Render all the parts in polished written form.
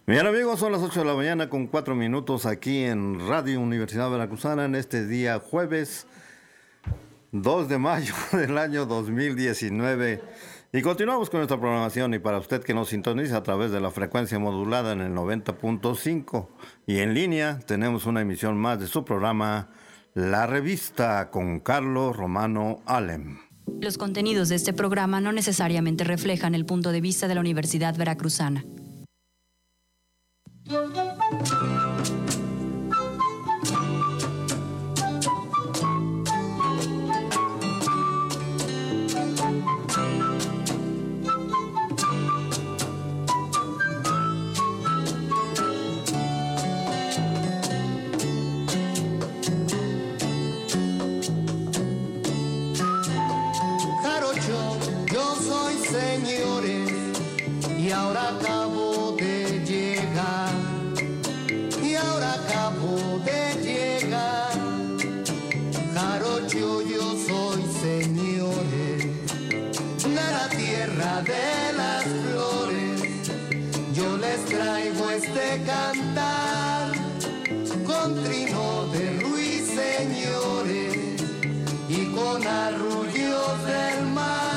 Bien amigos, son las 8 de la mañana con 4 minutos aquí en Radio Universidad Veracruzana en este día jueves 2 de mayo del año 2019. Y continuamos con nuestra programación y para usted que nos sintoniza a través de la frecuencia modulada en el 90.5 y en línea tenemos una emisión más de su programa La Revista con Carlos Romano Alem. Los contenidos de este programa no necesariamente reflejan el punto de vista de la Universidad Veracruzana. Jarocho, yo soy señores y ahora acabo de llegar. Y ahora acabo de llegar. Jarocho, yo soy señores de la tierra de las flores. Yo les traigo este cantar con trino de ruiseñores y con arrullos del mar.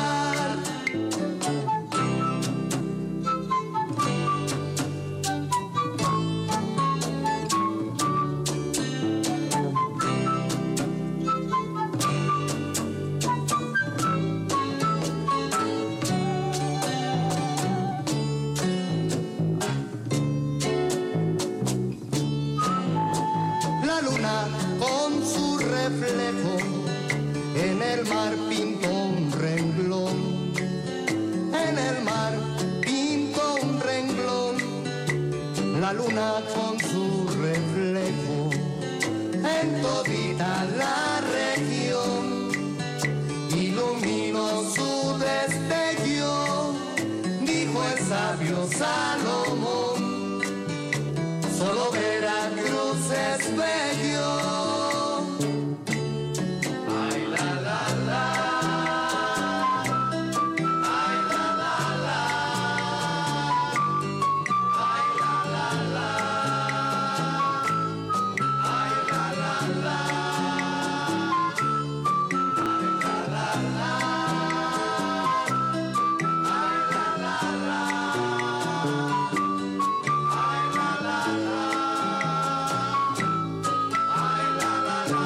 La luna con su reflejo en el mar pintó un renglón. En el mar pintó un renglón. La luna con su reflejo en todita la región iluminó su destello. Dijo el sabio Salomón: solo Veracruz es bello. Ay, la, la, la. Ay, la, la, la. Ay, la, la, la. Ay, la, la, la. Ay, la, la, la. Ay, la, la, la. Ay, la, la, la. Ay, la, la, la.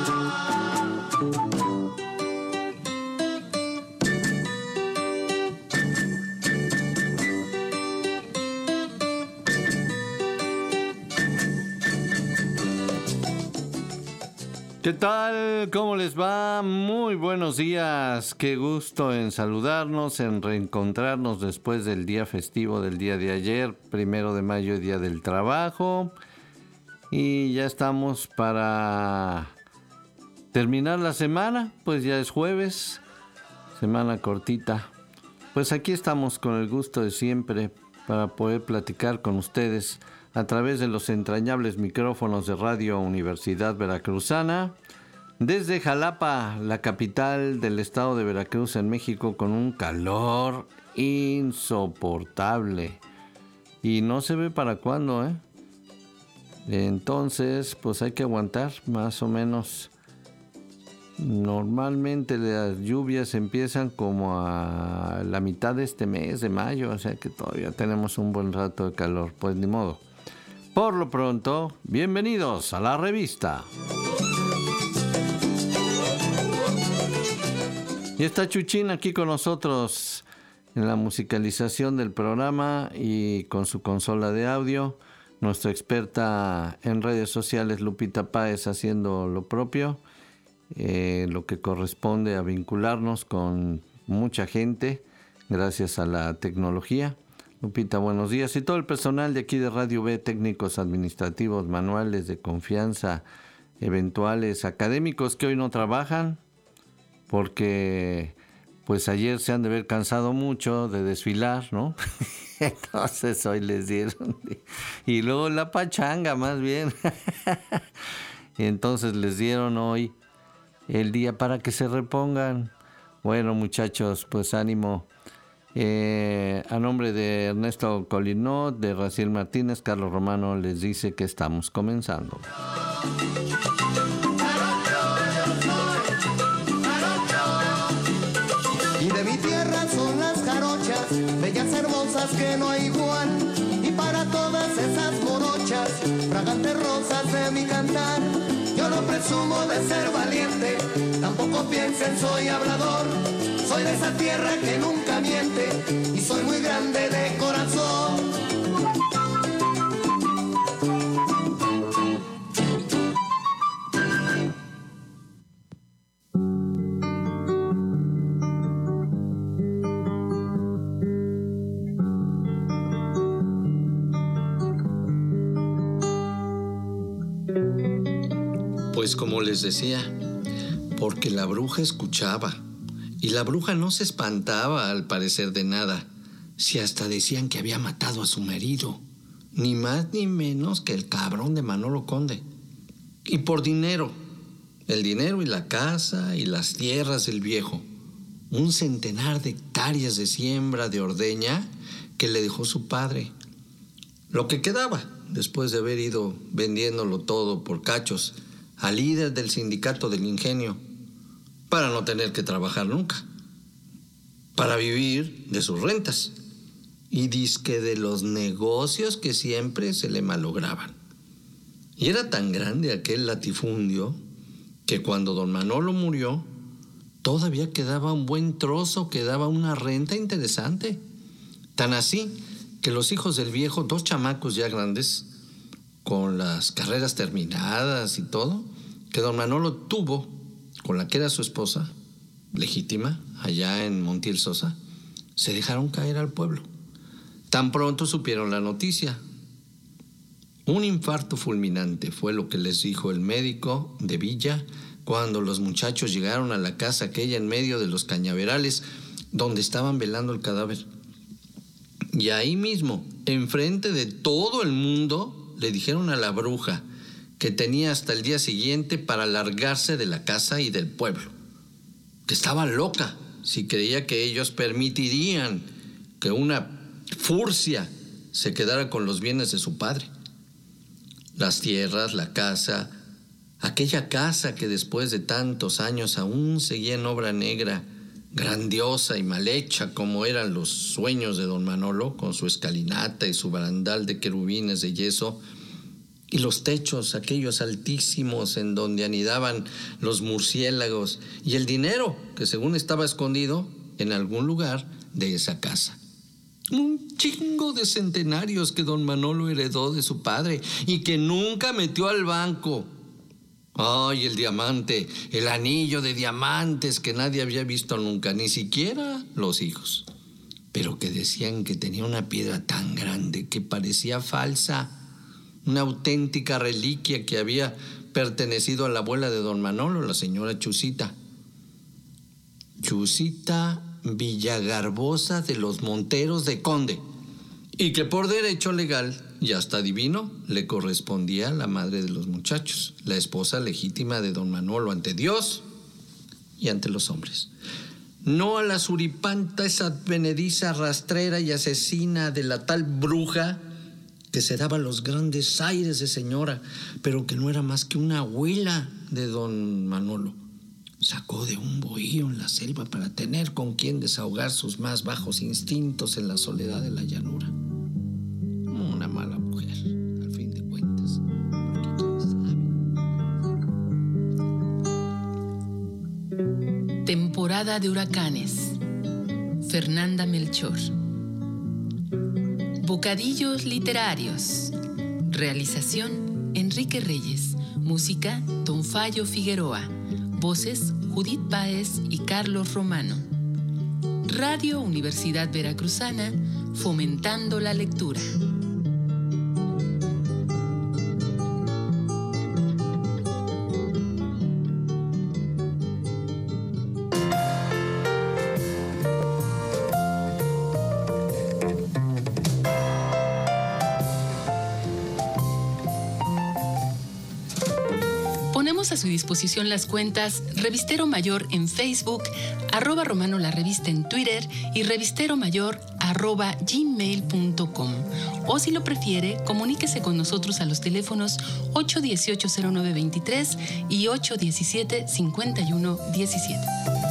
¿Qué tal? ¿Cómo les va? Muy buenos días. Qué gusto en saludarnos, en reencontrarnos después del día festivo del día de ayer, 1 de mayo, Día del Trabajo. Y ya estamos para terminar la semana, pues ya es jueves, semana cortita. Pues aquí estamos con el gusto de siempre para poder platicar con ustedes a través de los entrañables micrófonos de Radio Universidad Veracruzana, desde Jalapa, la capital del estado de Veracruz en México, con un calor insoportable. Y no se ve para cuándo, ¿eh? Entonces, pues hay que aguantar más o menos. Normalmente las lluvias empiezan como a la mitad de este mes de mayo, o sea que todavía tenemos un buen rato de calor, pues ni modo. Por lo pronto, bienvenidos a la revista. Y está Chuchín aquí con nosotros en la musicalización del programa y con su consola de audio. Nuestra experta en redes sociales, Lupita Páez, haciendo lo propio, lo que corresponde a vincularnos con mucha gente gracias a la tecnología. Lupita, buenos días. Y todo el personal de aquí de Radio B, técnicos administrativos, manuales de confianza, eventuales académicos que hoy no trabajan, porque pues ayer se han de haber cansado mucho de desfilar, ¿no? Entonces hoy les dieron. Y luego la pachanga, más bien. Y entonces les dieron hoy el día para que se repongan. Bueno, muchachos, pues ánimo. A nombre de Ernesto Colinot, de Raciel Martínez, Carlos Romano les dice que estamos comenzando. Y de mi tierra son las jarochas, bellas hermosas que no hay igual. Y para todas esas morochas, fragantes rosas de mi cantar, yo no presumo de ser valiente, tampoco piensen soy hablador. Soy de esa tierra que nunca miente y soy muy grande de corazón. Pues como les decía, porque la bruja escuchaba. Y la bruja no se espantaba al parecer de nada, si hasta decían que había matado a su marido, ni más ni menos que el cabrón de Manolo Conde. Y por dinero, el dinero y la casa y las tierras del viejo, 100 de hectáreas de siembra de ordeña que le dejó su padre. Lo que quedaba, después de haber ido vendiéndolo todo por cachos al líder del sindicato del ingenio, para no tener que trabajar nunca, para vivir de sus rentas y dizque de los negocios que siempre se le malograban. Y era tan grande aquel latifundio que cuando don Manolo murió, todavía quedaba un buen trozo que daba una renta interesante. Tan así que los hijos del viejo, 2 chamacos ya grandes, con las carreras terminadas y todo, que don Manolo tuvo con la que era su esposa legítima, allá en Montiel Sosa, se dejaron caer al pueblo. Tan pronto supieron la noticia. Un infarto fulminante fue lo que les dijo el médico de Villa cuando los muchachos llegaron a la casa aquella en medio de los cañaverales donde estaban velando el cadáver. Y ahí mismo, enfrente de todo el mundo, le dijeron a la bruja que tenía hasta el día siguiente para largarse de la casa y del pueblo, que estaba loca si creía que ellos permitirían que una furcia se quedara con los bienes de su padre. Las tierras, la casa, aquella casa que después de tantos años aún seguía en obra negra, grandiosa y mal hecha como eran los sueños de don Manolo, con su escalinata y su barandal de querubines de yeso, y los techos, aquellos altísimos en donde anidaban los murciélagos, y el dinero que según estaba escondido en algún lugar de esa casa. Un chingo de centenarios que don Manolo heredó de su padre y que nunca metió al banco. Ay, el diamante, el anillo de diamantes que nadie había visto nunca, ni siquiera los hijos. Pero que decían que tenía una piedra tan grande que parecía falsa. Una auténtica reliquia que había pertenecido a la abuela de don Manolo, la señora Chusita. Chusita Villagarbosa de los Monteros de Conde. Y que por derecho legal y hasta divino le correspondía a la madre de los muchachos, la esposa legítima de don Manolo ante Dios y ante los hombres. No a la suripanta, esa advenediza rastrera y asesina de la tal bruja que se daba los grandes aires de señora, pero que no era más que una abuela de don Manolo. Sacó de un bohío en la selva para tener con quien desahogar sus más bajos instintos en la soledad de la llanura. Una mala mujer, al fin de cuentas, porque quién sabe. Temporada de huracanes. Fernanda Melchor. Bocadillos literarios. Realización: Enrique Reyes. Música: Don Fallo Figueroa. Voces: Judith Páez y Carlos Romano. Radio Universidad Veracruzana, fomentando la lectura. Ponemos a su disposición las cuentas Revistero Mayor en Facebook, @Romano la Revista en Twitter y revisteromayor@gmail.com. O si lo prefiere, comuníquese con nosotros a los teléfonos 818-0923 y 817-5117.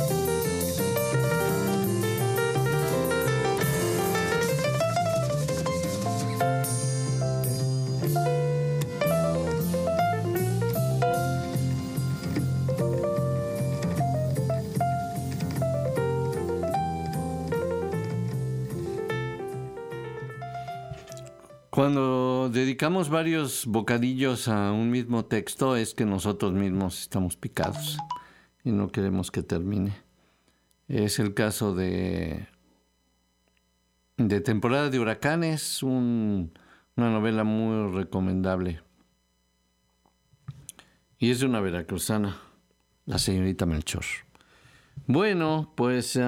Cuando dedicamos varios bocadillos a un mismo texto es que nosotros mismos estamos picados y no queremos que termine. Es el caso de Temporada de Huracanes, una novela muy recomendable. Y es de una veracruzana, la señorita Melchor. Bueno, pues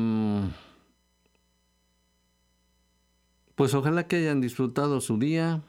ojalá que hayan disfrutado su día.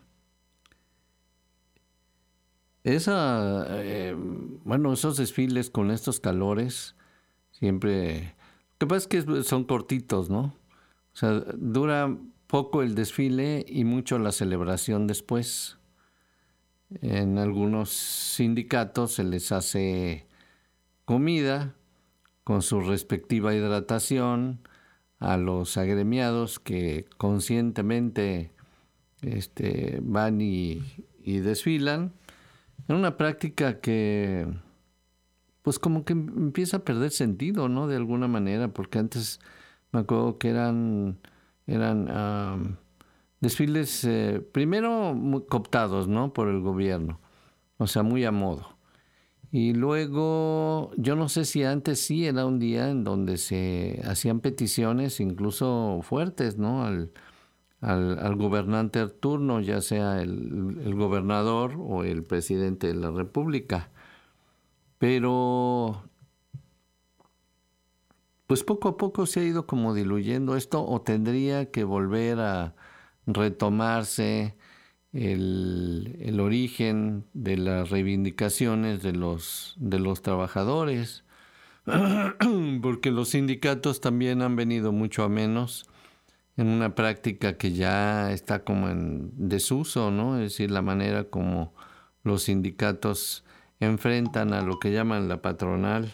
Esos desfiles con estos calores, siempre... Lo que pasa es que son cortitos, ¿no? O sea, dura poco el desfile y mucho la celebración después. En algunos sindicatos se les hace comida con su respectiva hidratación a los agremiados que conscientemente van y desfilan, en una práctica que pues como que empieza a perder sentido, ¿no? De alguna manera, porque antes me acuerdo que eran desfiles primero muy cooptados, ¿no? Por el gobierno, o sea, muy a modo. Y luego, yo no sé si antes sí era un día en donde se hacían peticiones incluso fuertes, ¿no? Al gobernante al turno, ya sea el gobernador o el presidente de la República. Pero, pues poco a poco se ha ido como diluyendo esto, o tendría que volver a retomarse el origen de las reivindicaciones de los trabajadores, porque los sindicatos también han venido mucho a menos en una práctica que ya está como en desuso, ¿no? Es decir, la manera como los sindicatos enfrentan a lo que llaman la patronal,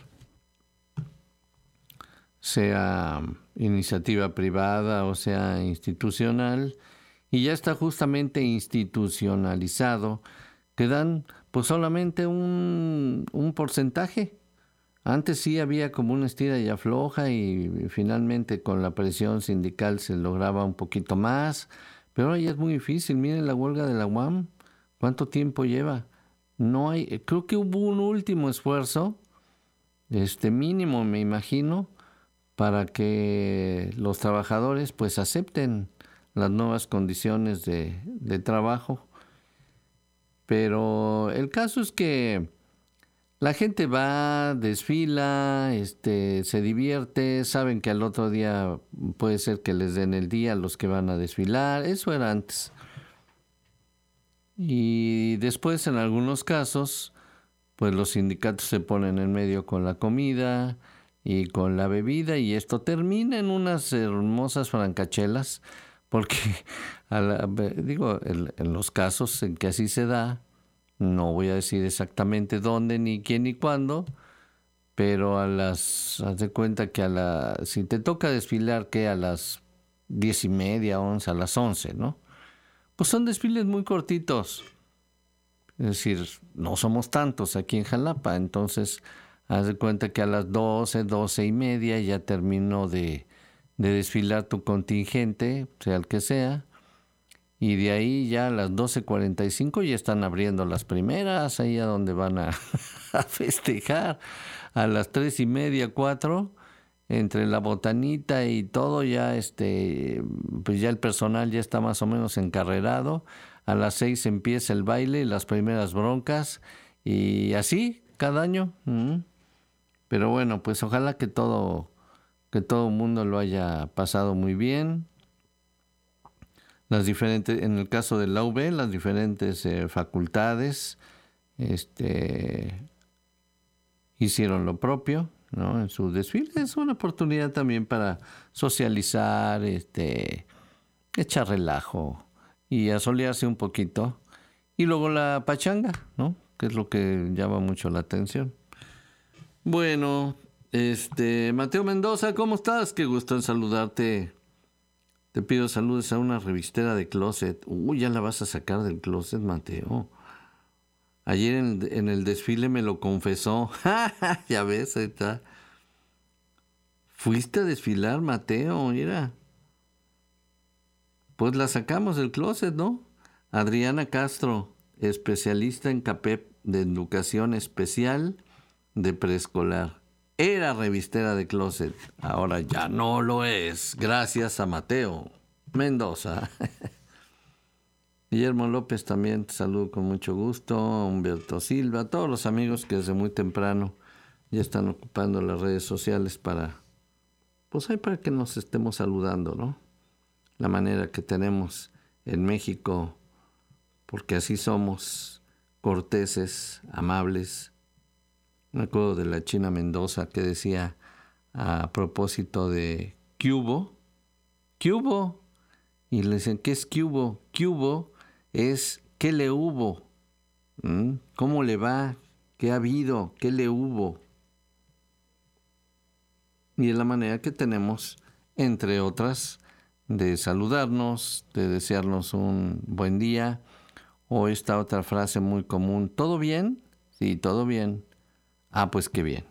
sea iniciativa privada o sea institucional, y ya está justamente institucionalizado, que dan pues solamente un porcentaje. Antes sí había como una estira y afloja y finalmente con la presión sindical se lograba un poquito más, pero ahora ya es muy difícil. Miren la huelga de la UAM, ¿cuánto tiempo lleva? No hay, creo que hubo un último esfuerzo, mínimo me imagino, para que los trabajadores pues acepten las nuevas condiciones de trabajo. Pero el caso es que la gente va, desfila, se divierte, saben que al otro día puede ser que les den el día a los que van a desfilar. Eso era antes. Y después, en algunos casos, pues los sindicatos se ponen en medio con la comida y con la bebida, y esto termina en unas hermosas francachelas, porque, en los casos en que así se da, no voy a decir exactamente dónde, ni quién, ni cuándo, pero haz de cuenta que si te toca desfilar, que a las 10:30, 11, a las 11, ¿no? Pues son desfiles muy cortitos. Es decir, no somos tantos aquí en Jalapa, entonces haz de cuenta que a las 12:30 ya terminó de desfilar tu contingente, sea el que sea, y de ahí ya a las 12:45 ya están abriendo las primeras, ahí a donde van a festejar. A las 3:30, 4, entre la botanita y todo, ya pues ya el personal ya está más o menos encarrerado. A las 6 empieza el baile y las primeras broncas, y así cada año. Pero bueno, pues ojalá que todo el mundo lo haya pasado muy bien. En el caso de la UB, las diferentes facultades hicieron lo propio, ¿no? En su desfile es una oportunidad también para socializar, echar relajo y asolearse un poquito. Y luego la pachanga, ¿no? Que es lo que llama mucho la atención. Bueno, Mateo Mendoza, ¿cómo estás? Qué gusto en saludarte. Te pido saludos a una revistera de closet. Uy, ya la vas a sacar del closet, Mateo. Ayer en el desfile me lo confesó. Ya ves, ahí está. Fuiste a desfilar, Mateo, mira. Pues la sacamos del closet, ¿no? Adriana Castro, especialista en CAPEP de educación especial de preescolar. Era revistera de closet, ahora ya no lo es, gracias a Mateo Mendoza. Guillermo López también te saludo con mucho gusto, Humberto Silva, todos los amigos que desde muy temprano ya están ocupando las redes sociales para que nos estemos saludando, ¿no? La manera que tenemos en México, porque así somos, corteses, amables. Me acuerdo de la China Mendoza que decía a propósito de ¿qué hubo? ¿Qué hubo? Y le dicen, ¿qué es qué hubo? ¿Qué hubo? Es ¿qué le hubo? ¿Cómo le va? ¿Qué ha habido? ¿Qué le hubo? Y es la manera que tenemos, entre otras, de saludarnos, de desearnos un buen día, o esta otra frase muy común, ¿todo bien? Sí, todo bien. Ah, pues qué bien.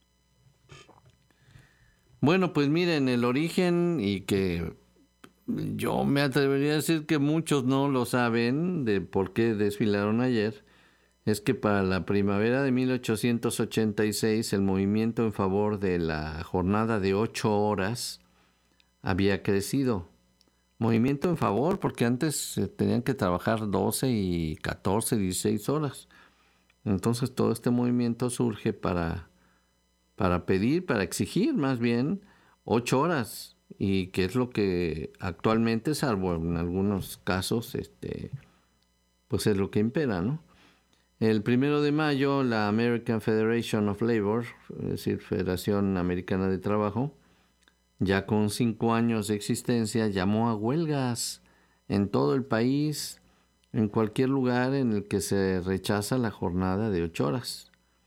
Bueno, pues miren, el origen, y que yo me atrevería a decir que muchos no lo saben de por qué desfilaron ayer, es que para la primavera de 1886 el movimiento en favor de la jornada de 8 horas había crecido. Movimiento en favor, porque antes tenían que trabajar 12 y 14, 16 horas. Entonces todo este movimiento surge para pedir, para exigir más bien 8 horas. Y que es lo que actualmente, salvo en algunos casos, pues es lo que impera, ¿no? El 1 de mayo, la American Federation of Labor, es decir, Federación Americana de Trabajo, ya con 5 años de existencia, llamó a huelgas en todo el país, en cualquier lugar en el que se rechaza la jornada de 8 horas.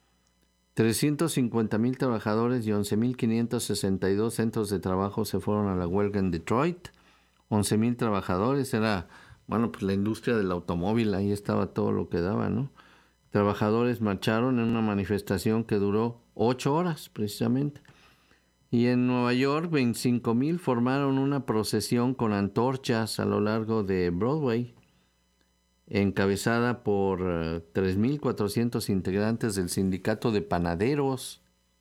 350,000 trabajadores y 11,562 centros de trabajo se fueron a la huelga en Detroit. 11,000 trabajadores, era, pues la industria del automóvil, ahí estaba todo lo que daba, ¿no? Trabajadores marcharon en una manifestación que duró 8 horas, precisamente. Y en Nueva York, 25,000 formaron una procesión con antorchas a lo largo de Broadway, encabezada por 3,400 integrantes del sindicato de panaderos.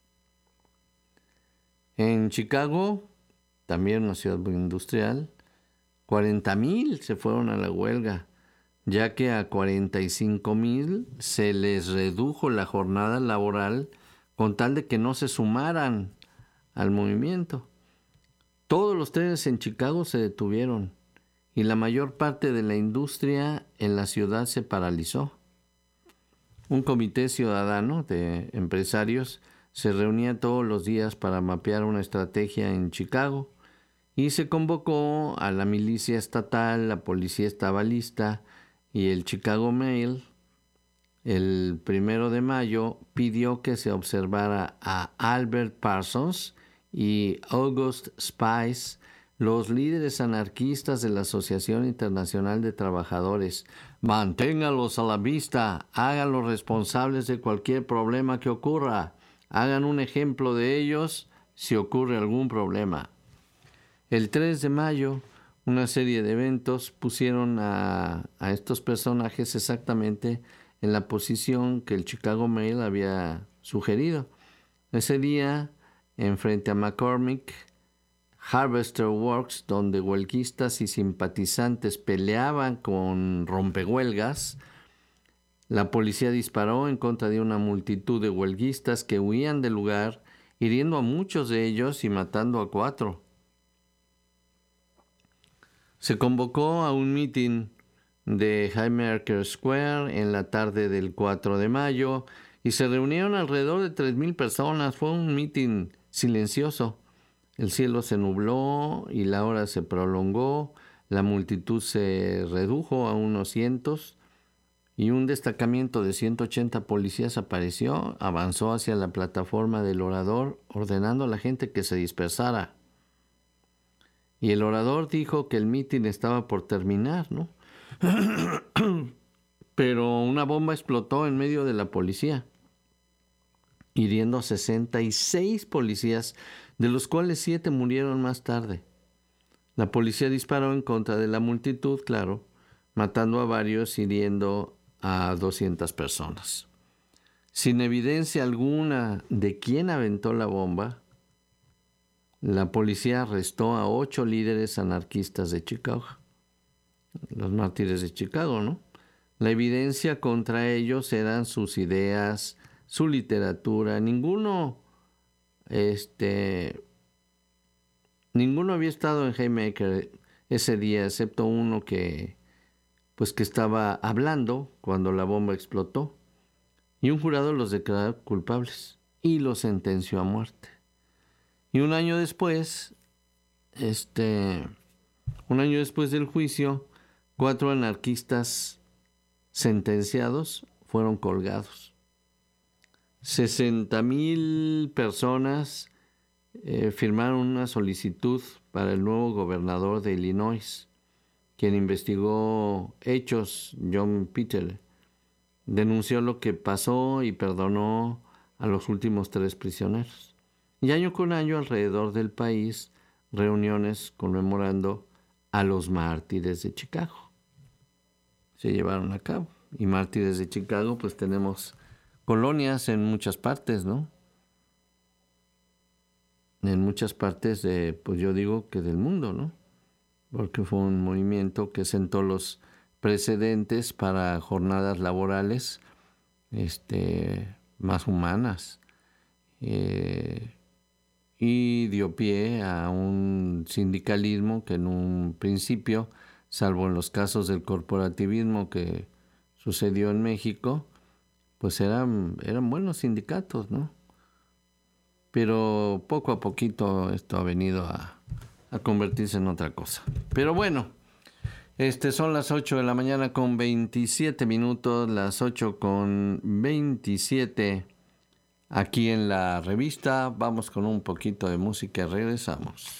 En Chicago, también una ciudad muy industrial, 40,000 se fueron a la huelga, ya que a 45,000 se les redujo la jornada laboral con tal de que no se sumaran al movimiento. Todos los trenes en Chicago se detuvieron y la mayor parte de la industria en la ciudad se paralizó. Un comité ciudadano de empresarios se reunía todos los días para mapear una estrategia en Chicago y se convocó a la milicia estatal, la policía estaba lista y el Chicago Mail, el 1 de mayo, pidió que se observara a Albert Parsons y August Spice, los líderes anarquistas de la Asociación Internacional de Trabajadores. Manténgalos a la vista, háganlos responsables de cualquier problema que ocurra, hagan un ejemplo de ellos si ocurre algún problema. El 3 de mayo, una serie de eventos pusieron a estos personajes exactamente en la posición que el Chicago Mail había sugerido. Ese día, enfrente a McCormick, Harvester Works, donde huelguistas y simpatizantes peleaban con rompehuelgas, la policía disparó en contra de una multitud de huelguistas que huían del lugar, hiriendo a muchos de ellos y matando a 4. Se convocó a un mitin de Haymarket Square en la tarde del 4 de mayo y se reunieron alrededor de 3,000 personas. Fue un mitin silencioso. El cielo se nubló y la hora se prolongó. La multitud se redujo a unos cientos y un destacamento de 180 policías apareció, avanzó hacia la plataforma del orador, ordenando a la gente que se dispersara. Y el orador dijo que el mitin estaba por terminar, ¿no? Pero una bomba explotó en medio de la policía, hiriendo a 66 policías, de los cuales 7 murieron más tarde. La policía disparó en contra de la multitud, claro, matando a varios, hiriendo a 200 personas. Sin evidencia alguna de quién aventó la bomba, la policía arrestó a 8 líderes anarquistas de Chicago, los mártires de Chicago, ¿no? La evidencia contra ellos eran sus ideas, su literatura. Ninguno había estado en Haymaker ese día, excepto uno que estaba hablando cuando la bomba explotó. Y un jurado los declaró culpables y los sentenció a muerte. Y un año después del juicio, 4 anarquistas sentenciados fueron colgados. 60,000 personas firmaron una solicitud para el nuevo gobernador de Illinois, quien investigó hechos. John Peter denunció lo que pasó y perdonó a los últimos 3 prisioneros. Y año con año alrededor del país, reuniones conmemorando a los mártires de Chicago se llevaron a cabo. Y mártires de Chicago, pues tenemos colonias en muchas partes, ¿no? En muchas partes yo digo que del mundo, ¿no? Porque fue un movimiento que sentó los precedentes para jornadas laborales más humanas, y dio pie a un sindicalismo que en un principio, salvo en los casos del corporativismo que sucedió en México, pues eran buenos sindicatos, ¿no? Pero poco a poquito esto ha venido a convertirse en otra cosa. Pero bueno, son las 8 de la mañana con 27 minutos, las 8 con 27 aquí en la revista. Vamos con un poquito de música y regresamos.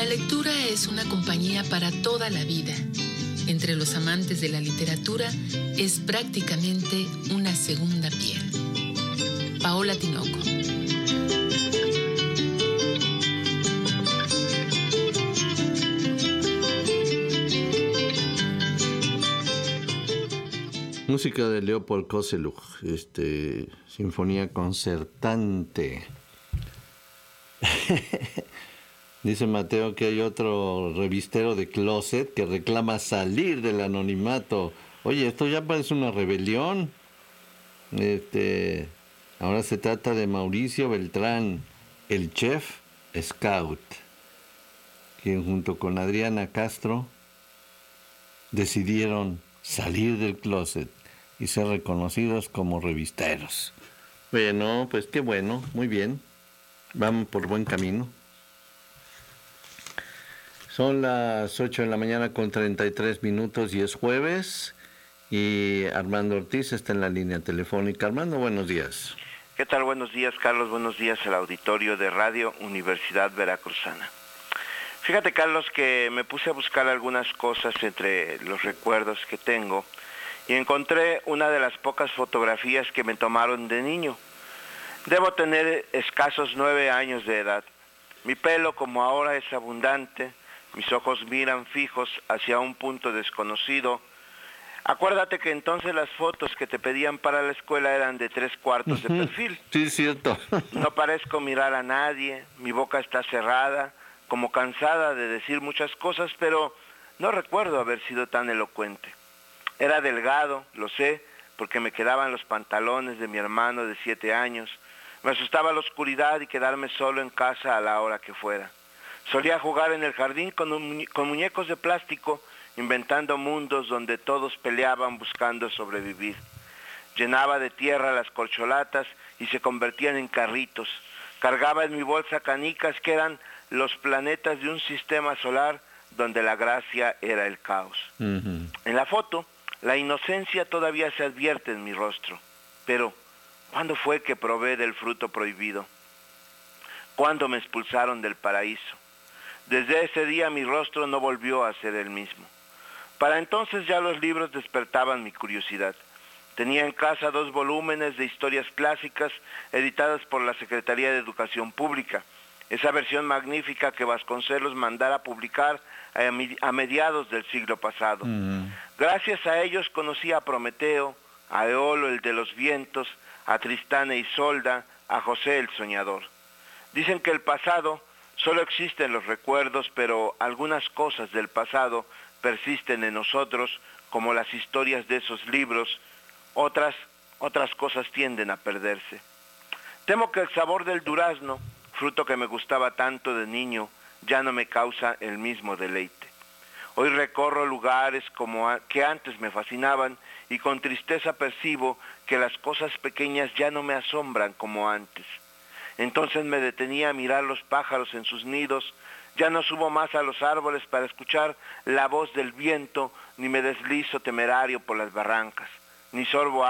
La lectura es una compañía para toda la vida. Entre los amantes de la literatura es prácticamente una segunda piel. Paola Tinoco. Música de Leopold Koselleck, sinfonía concertante. Dice Mateo que hay otro revistero de closet que reclama salir del anonimato. Oye, esto ya parece una rebelión. Ahora se trata de Mauricio Beltrán, el chef scout, quien junto con Adriana Castro decidieron salir del closet y ser reconocidos como revisteros. Bueno, pues qué bueno, muy bien. Vamos por buen camino. Son las 8 de la mañana con 33 minutos y es jueves. Y Armando Ortiz está en la línea telefónica. Armando, buenos días. ¿Qué tal? Buenos días, Carlos. Buenos días al auditorio de Radio Universidad Veracruzana. Fíjate, Carlos, que me puse a buscar algunas cosas entre los recuerdos que tengo y encontré una de las pocas fotografías que me tomaron de niño. Debo tener escasos 9 años de edad. Mi pelo, como ahora, es abundante. Mis ojos miran fijos hacia un punto desconocido. Acuérdate que entonces las fotos que te pedían para la escuela eran de 3/4 de perfil. Sí, es cierto. No parezco mirar a nadie, mi boca está cerrada, como cansada de decir muchas cosas, pero no recuerdo haber sido tan elocuente. Era delgado, lo sé, porque me quedaban los pantalones de mi hermano de 7 años. Me asustaba la oscuridad y quedarme solo en casa a la hora que fuera. Solía jugar en el jardín con muñecos de plástico, inventando mundos donde todos peleaban buscando sobrevivir. Llenaba de tierra las corcholatas y se convertían en carritos. Cargaba en mi bolsa canicas que eran los planetas de un sistema solar donde la gracia era el caos. En la foto, la inocencia todavía se advierte en mi rostro. Pero, ¿cuándo fue que probé del fruto prohibido? ¿Cuándo me expulsaron del paraíso? Desde ese día mi rostro no volvió a ser el mismo. Para entonces ya los libros despertaban mi curiosidad. Tenía en casa 2 volúmenes de historias clásicas editadas por la Secretaría de Educación Pública. Esa versión magnífica que Vasconcelos mandara publicar a mediados del siglo pasado. Gracias a ellos conocí a Prometeo, a Eolo el de los vientos, a Tristán e Isolda, a José el soñador. Dicen que el pasado solo existe en los recuerdos, pero algunas cosas del pasado persisten en nosotros, como las historias de esos libros. Otras cosas tienden a perderse. Temo que el sabor del durazno, fruto que me gustaba tanto de niño, ya no me causa el mismo deleite. Hoy recorro lugares que antes me fascinaban y con tristeza percibo que las cosas pequeñas ya no me asombran como antes. Entonces me detenía a mirar los pájaros en sus nidos. Ya no subo más a los árboles para escuchar la voz del viento, ni me deslizo temerario por las barrancas, ni sorbo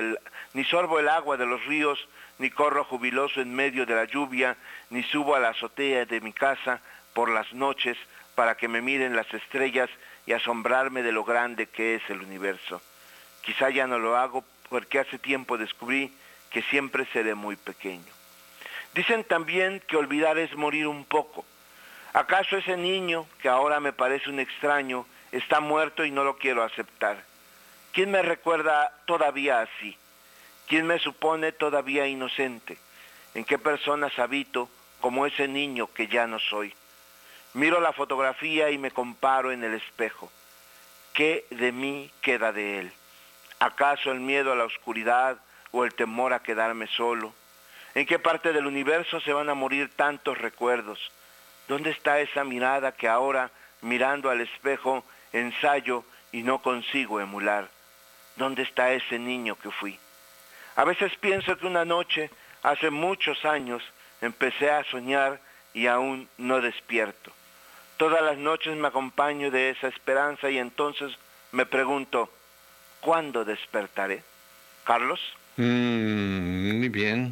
el agua de los ríos, ni corro jubiloso en medio de la lluvia, ni subo a la azotea de mi casa por las noches para que me miren las estrellas y asombrarme de lo grande que es el universo. Quizá ya no lo hago porque hace tiempo descubrí que siempre seré muy pequeño. Dicen también que olvidar es morir un poco. ¿Acaso ese niño, que ahora me parece un extraño, está muerto y no lo quiero aceptar? ¿Quién me recuerda todavía así? ¿Quién me supone todavía inocente? ¿En qué personas habito como ese niño que ya no soy? Miro la fotografía y me comparo en el espejo. ¿Qué de mí queda de él? ¿Acaso el miedo a la oscuridad o el temor a quedarme solo? ¿En qué parte del universo se van a morir tantos recuerdos? ¿Dónde está esa mirada que ahora, mirando al espejo, ensayo y no consigo emular? ¿Dónde está ese niño que fui? A veces pienso que una noche, hace muchos años, empecé a soñar y aún no despierto. Todas las noches me acompaño de esa esperanza y entonces me pregunto, ¿cuándo despertaré? ¿Carlos? Muy bien.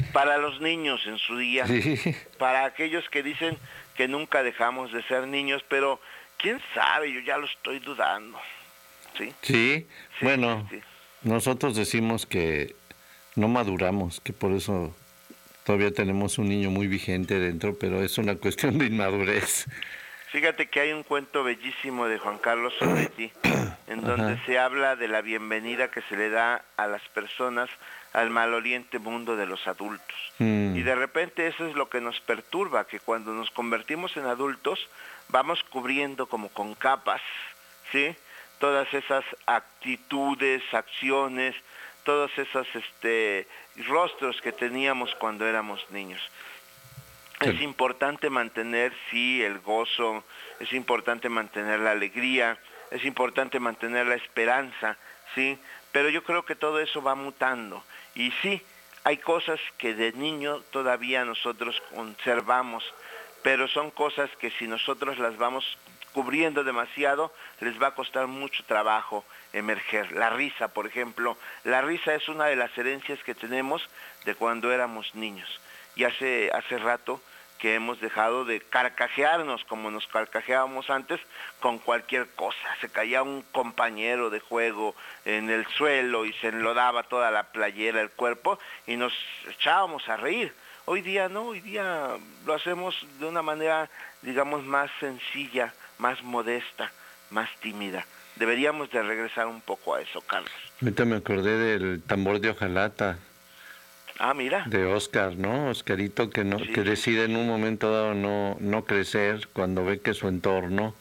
para los niños en su día, Sí. para aquellos que dicen que nunca dejamos de ser niños, pero quién sabe, yo ya lo estoy dudando. ¿Sí? Sí, bueno, sí. nosotros decimos que no maduramos, que por eso todavía tenemos un niño muy vigente dentro, pero es una cuestión de inmadurez. Fíjate que hay un cuento bellísimo de Juan Carlos Sonetti, en donde Ajá. se habla de la bienvenida que se le da a las personas al maloliente mundo de los adultos. Y de repente eso es lo que nos perturba, que cuando nos convertimos en adultos vamos cubriendo como con capas, ¿sí? Todas esas actitudes, acciones, todos esos rostros que teníamos cuando éramos niños. Sí. Es importante mantener, sí, el gozo, es importante mantener la alegría, es importante mantener la esperanza, ¿sí? Pero yo creo que todo eso va mutando. Y sí, hay cosas que de niño todavía nosotros conservamos, pero son cosas que si nosotros las vamos cubriendo demasiado, les va a costar mucho trabajo emerger. La risa, por ejemplo, la risa es una de las herencias que tenemos de cuando éramos niños. Y hace rato que hemos dejado de carcajearnos como nos carcajeábamos antes con cualquier cosa. Se caía un compañero de juego en el suelo y se enlodaba toda la playera, el cuerpo, y nos echábamos a reír. Hoy día no, hoy día lo hacemos de una manera, digamos, más sencilla, más modesta, más tímida. Deberíamos de regresar un poco a eso, Carlos. Ahorita me acordé del tambor de hojalata. Ah, mira. De Oscar, ¿no? Oscarito que no, Sí. que decide en un momento dado no crecer cuando ve que su entorno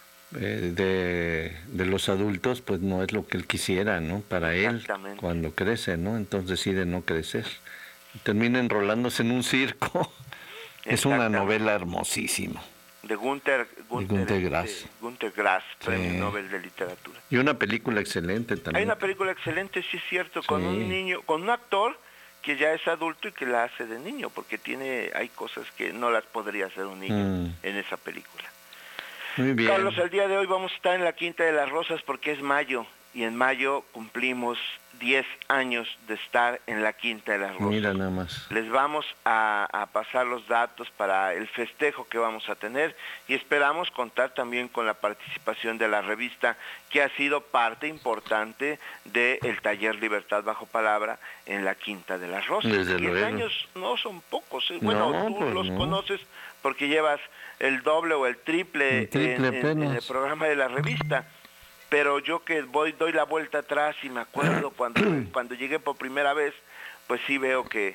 de los adultos pues no es lo que él quisiera, ¿no? Para él Exactamente. cuando crece, ¿no? Entonces decide no crecer. Y termina enrolándose en un circo. Es una Exactamente. novela hermosísima. De Günter Grass. Günter Grass, Sí. Premio Nobel de Literatura. Y una película excelente también. Hay una película excelente, sí es cierto, con Sí. un niño, con un actor que ya es adulto y que la hace de niño, porque hay cosas que no las podría hacer un niño en esa película. Muy bien. Carlos, el día de hoy vamos a estar en la Quinta de las Rosas porque es mayo, y en mayo cumplimos 10 años de estar en la Quinta de las Rosas. Mira nada más. Les vamos a pasar los datos para el festejo que vamos a tener y esperamos contar también con la participación de la revista, que ha sido parte importante del taller Libertad Bajo Palabra en la Quinta de las Rosas. Desde 10 luego. años no son pocos, ¿eh? Bueno, No, tú pues los no. conoces porque llevas el doble o el triple, El triple en el apenas. programa de la revista. Pero yo que doy la vuelta atrás y me acuerdo cuando llegué por primera vez, pues sí veo que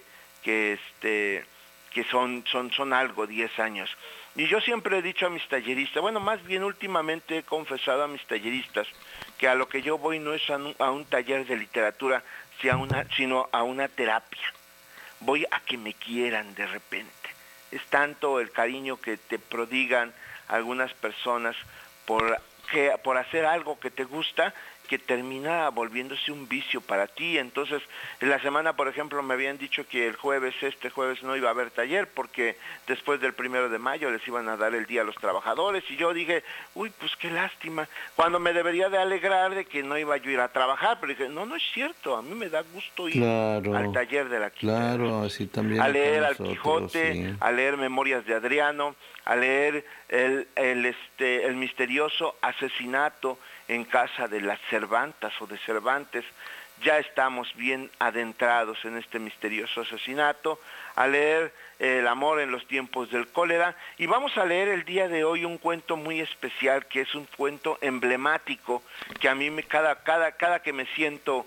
son algo 10 años. Y yo siempre he dicho a mis talleristas, bueno, más bien últimamente he confesado a mis talleristas que a lo que yo voy no es a un taller de literatura, sino a una terapia. Voy a que me quieran de repente. Es tanto el cariño que te prodigan algunas personas por hacer algo que te gusta, que termina volviéndose un vicio para ti. Entonces, en la semana, por ejemplo, me habían dicho que este jueves no iba a haber taller porque después del 1 de mayo les iban a dar el día a los trabajadores, y yo dije, uy, pues qué lástima, cuando me debería de alegrar de que no iba yo a ir a trabajar, pero dije, no es cierto, a mí me da gusto ir Claro, al taller de la Quinta. claro, así también. A acá leer al nosotros, Quijote, sí. a leer Memorias de Adriano, a leer el misterioso asesinato en casa de las Cervantas o de Cervantes. Ya estamos bien adentrados en este misterioso asesinato, a leer El amor en los tiempos del cólera, y vamos a leer el día de hoy un cuento muy especial, que es un cuento emblemático, que a mí cada que me siento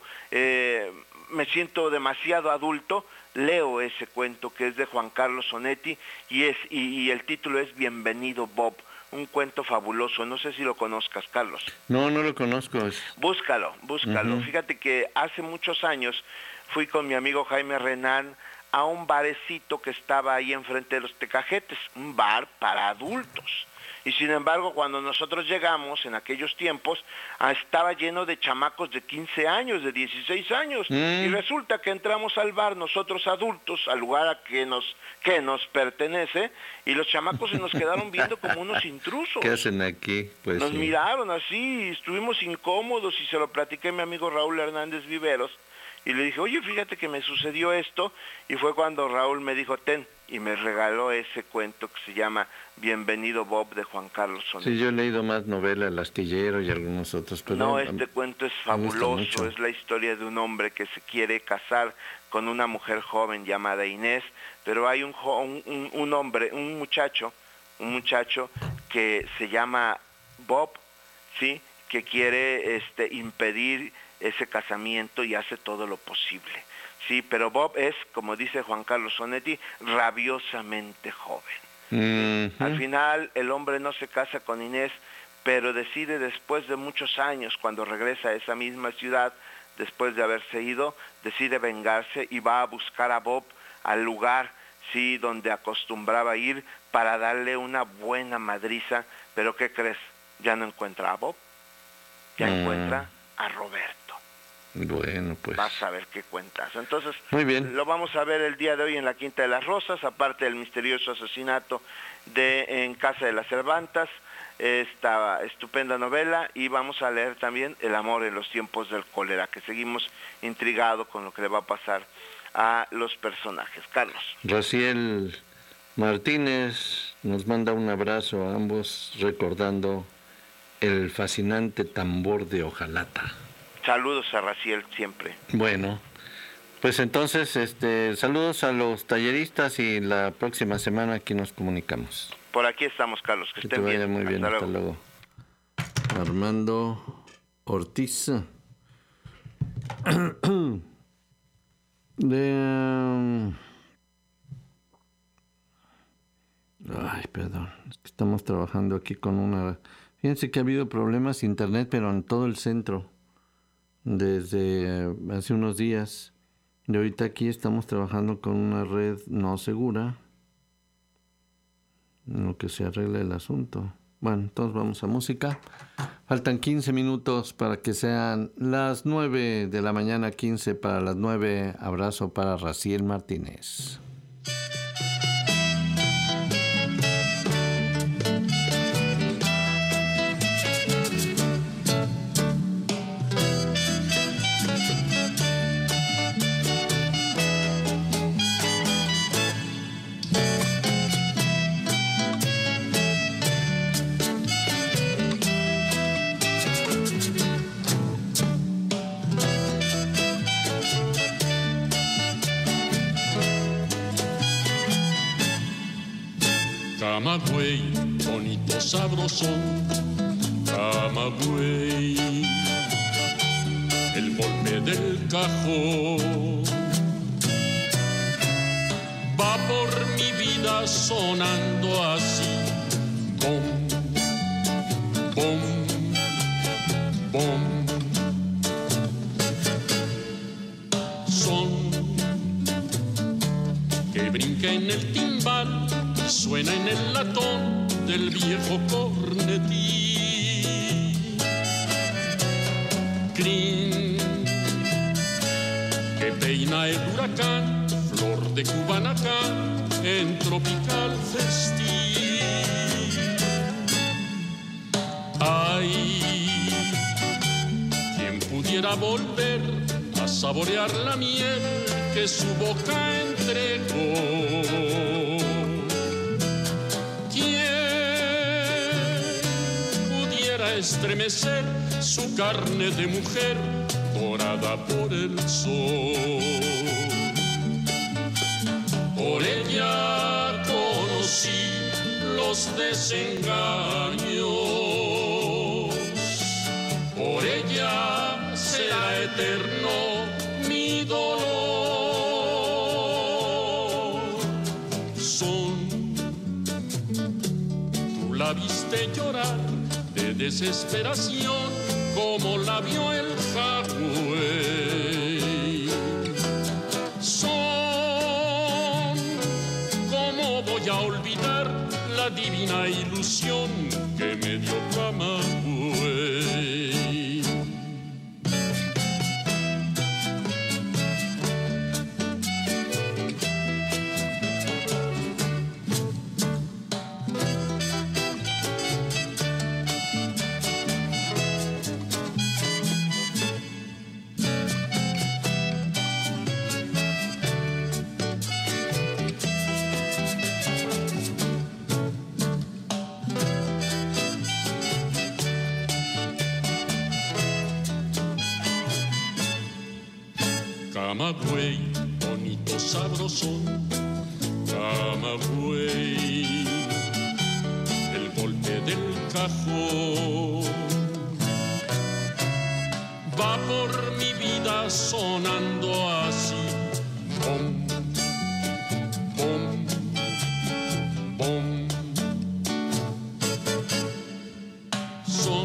demasiado adulto, leo ese cuento, que es de Juan Carlos Sonetti, y el título es Bienvenido Bob, un cuento fabuloso. No sé si lo conozcas, Carlos. No lo conozco. Búscalo. Uh-huh. Fíjate que hace muchos años fui con mi amigo Jaime Renán a un barecito que estaba ahí enfrente de los Tecajetes, un bar para adultos. Y sin embargo, cuando nosotros llegamos en aquellos tiempos, estaba lleno de chamacos de 15 años, de 16 años. Y resulta que entramos al bar, nosotros adultos, al lugar que nos pertenece, y los chamacos se nos quedaron viendo como unos intrusos. ¿Qué hacen aquí? Pues Nos sí. miraron así, estuvimos incómodos, y se lo platiqué a mi amigo Raúl Hernández Viveros, Y le dije, oye, fíjate que me sucedió esto, y fue cuando Raúl me dijo, ten, y me regaló ese cuento que se llama Bienvenido Bob, de Juan Carlos Sonetti. Sí, yo he leído más novelas, El Astillero y algunos otros, pero no, este cuento es me gusta fabuloso, mucho. es la historia de un hombre que se quiere casar con una mujer joven llamada Inés, pero hay un hombre, un muchacho que se llama Bob, ¿sí?, que quiere impedir ese casamiento y hace todo lo posible. Sí, pero Bob es, como dice Juan Carlos Sonetti, rabiosamente joven. Al final el hombre no se casa con Inés, pero decide después de muchos años, cuando regresa a esa misma ciudad, después de haberse ido, decide vengarse y va a buscar a Bob al lugar, sí, donde acostumbraba ir, para darle una buena madriza. Pero ¿qué crees? Ya no encuentra a Bob, ya encuentra a Roberto. Bueno, pues. Vas a ver qué cuentas. Entonces, muy bien, lo vamos a ver el día de hoy en la Quinta de las Rosas, aparte del misterioso asesinato en Casa de las Cervantas, esta estupenda novela, y vamos a leer también El amor en los tiempos del cólera, que seguimos intrigados con lo que le va a pasar a los personajes. Carlos. Raciel Martínez nos manda un abrazo a ambos, recordando el fascinante tambor de hojalata. Saludos a Raciel siempre. Bueno, pues entonces, saludos a los talleristas, y la próxima semana aquí nos comunicamos. Por aquí estamos, Carlos, que te estén vaya bien. muy bien, hasta luego. Armando Ortiz ay, perdón, es que estamos trabajando aquí con una... Fíjense que ha habido problemas de internet, pero en todo el centro, desde hace unos días. Y ahorita aquí estamos trabajando con una red no segura, en lo que se arregla el asunto. Bueno, entonces vamos a música. Faltan 15 minutos para que sean las 9 de la mañana, 15 para las 9. Abrazo para Raciel Martínez. Camagüey, bonito sabrosón, Camagüey, el golpe del cajón va por mi vida sonando así, bom, bom, bom. Son que brinca en el timbal, suena en el latón del viejo cornetín. Crin, que peina el huracán, flor de Cubanacán en tropical festín. Ay, quien pudiera volver a saborear la miel que su boca entregó. Estremecer su carne de mujer dorada por el sol. Por ella conocí los desengaños, por ella será eterno mi dolor. Tú la viste llorar de desesperación como la vio el jagüey. ¿Cómo voy a olvidar la divina ilusión que me dio Camagüey? Camagüey, bonito sabrosón, Camagüey, el golpe del cajón va por mi vida sonando así, bom, bom, bom. Son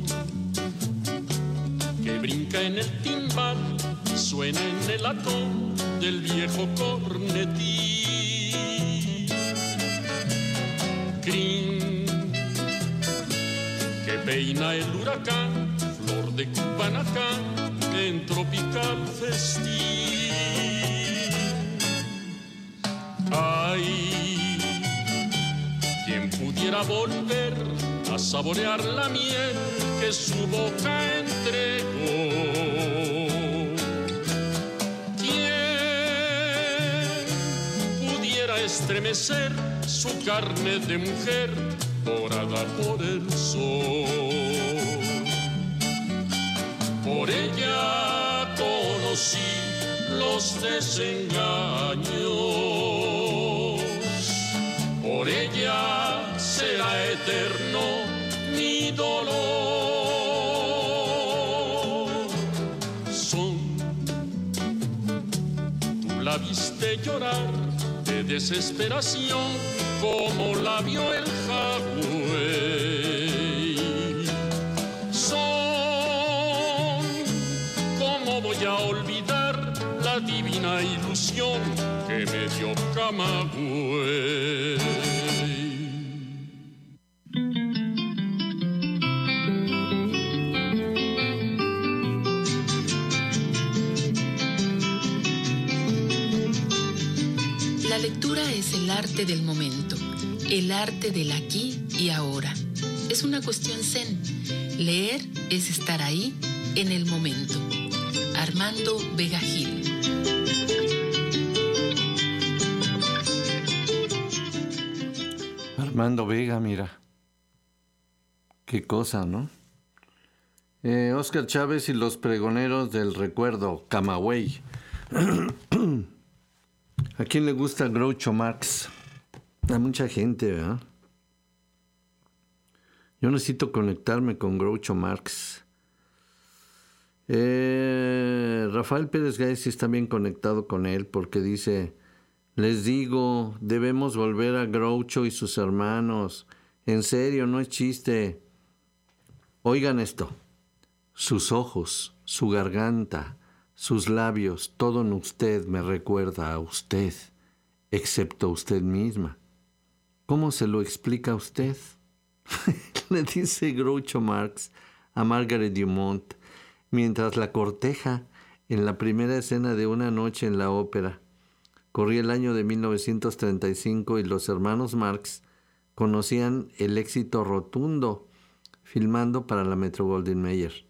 que brinca en el timbal, suena en el latón del viejo cornetín. Crin, que peina el huracán, flor de Cubanacán en tropical festín. Ay, quien pudiera volver a saborear la miel que su boca entregó. Estremecer su carne de mujer dorada por el sol. Por ella conocí los desengaños, por ella será eterno mi dolor. Son, tú la viste llorar de desesperación como la vio el jagüey. Son, ¿cómo voy a olvidar la divina ilusión que me dio Camagüey? La lectura es el arte del momento, el arte del aquí y ahora. Es una cuestión zen. Leer es estar ahí, en el momento. Armando Vega Gil. Armando Vega, mira. Qué cosa, ¿no? Óscar Chávez y los pregoneros del recuerdo, Camagüey. ¿A quién le gusta Groucho Marx? A mucha gente, ¿verdad? Yo necesito conectarme con Groucho Marx. Rafael Pérez Gáez está bien conectado con él porque dice: les digo, debemos volver a Groucho y sus hermanos. En serio, no es chiste. Oigan esto. Sus ojos, su garganta, sus labios, todo en usted me recuerda a usted, excepto usted misma. ¿Cómo se lo explica a usted? Le dice Groucho Marx a Margaret Dumont mientras la corteja en la primera escena de Una noche en la ópera. Corría el año de 1935 y los hermanos Marx conocían el éxito rotundo filmando para la Metro-Goldwyn-Mayer.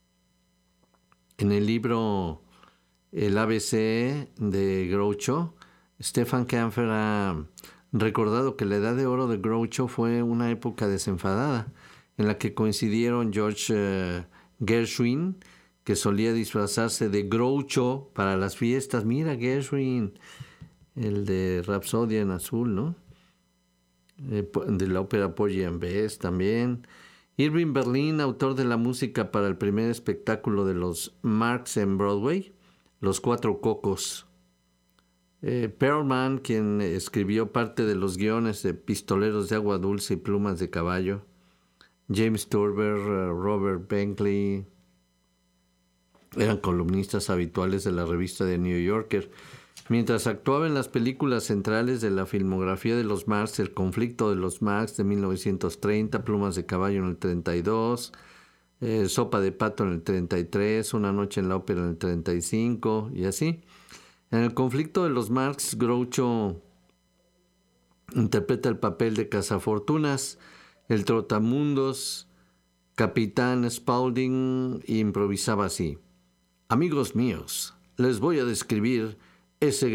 En el libro El ABC de Groucho, Stefan Kampfer ha recordado que la edad de oro de Groucho fue una época desenfadada, en la que coincidieron George Gershwin, que solía disfrazarse de Groucho para las fiestas. Mira, Gershwin, el de Rapsodia en Azul, ¿no? De la ópera Porgy and Bess también. Irving Berlin, autor de la música para el primer espectáculo de los Marx en Broadway, Los Cuatro Cocos. Perlman, quien escribió parte de los guiones de Pistoleros de Agua Dulce y Plumas de Caballo. James Turber, Robert Benkley, eran columnistas habituales de la revista The New Yorker. Mientras actuaba en las películas centrales de la filmografía de los Marx, El conflicto de los Marx de 1930, Plumas de Caballo en el 32, Sopa de Pato en el 33, Una noche en la ópera en el 35 y así. En El conflicto de los Marx, Groucho interpreta el papel de cazafortunas, el trotamundos, Capitán Spaulding, e improvisaba así: amigos míos, les voy a describir ese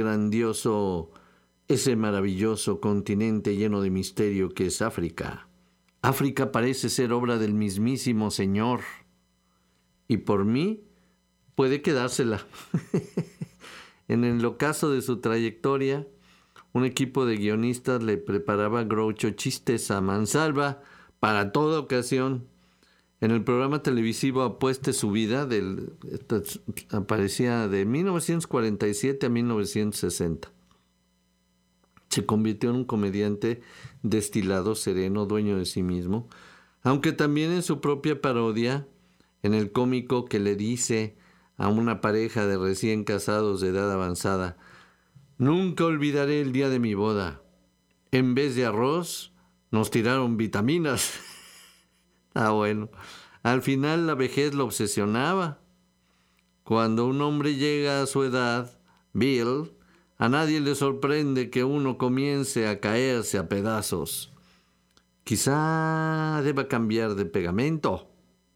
maravilloso continente lleno de misterio que es África. África parece ser obra del mismísimo Señor, y por mí puede quedársela. En el ocaso de su trayectoria, un equipo de guionistas le preparaba a Groucho chistes a mansalva para toda ocasión. En el programa televisivo Apueste su vida, aparecía de 1947 a 1960. Se convirtió en un comediante destilado, sereno, dueño de sí mismo, aunque también en su propia parodia, en el cómico que le dice a una pareja de recién casados de edad avanzada: nunca olvidaré el día de mi boda. En vez de arroz, nos tiraron vitaminas. Bueno. Al final la vejez lo obsesionaba. Cuando un hombre llega a su edad, Bill, a nadie le sorprende que uno comience a caerse a pedazos. Quizá deba cambiar de pegamento.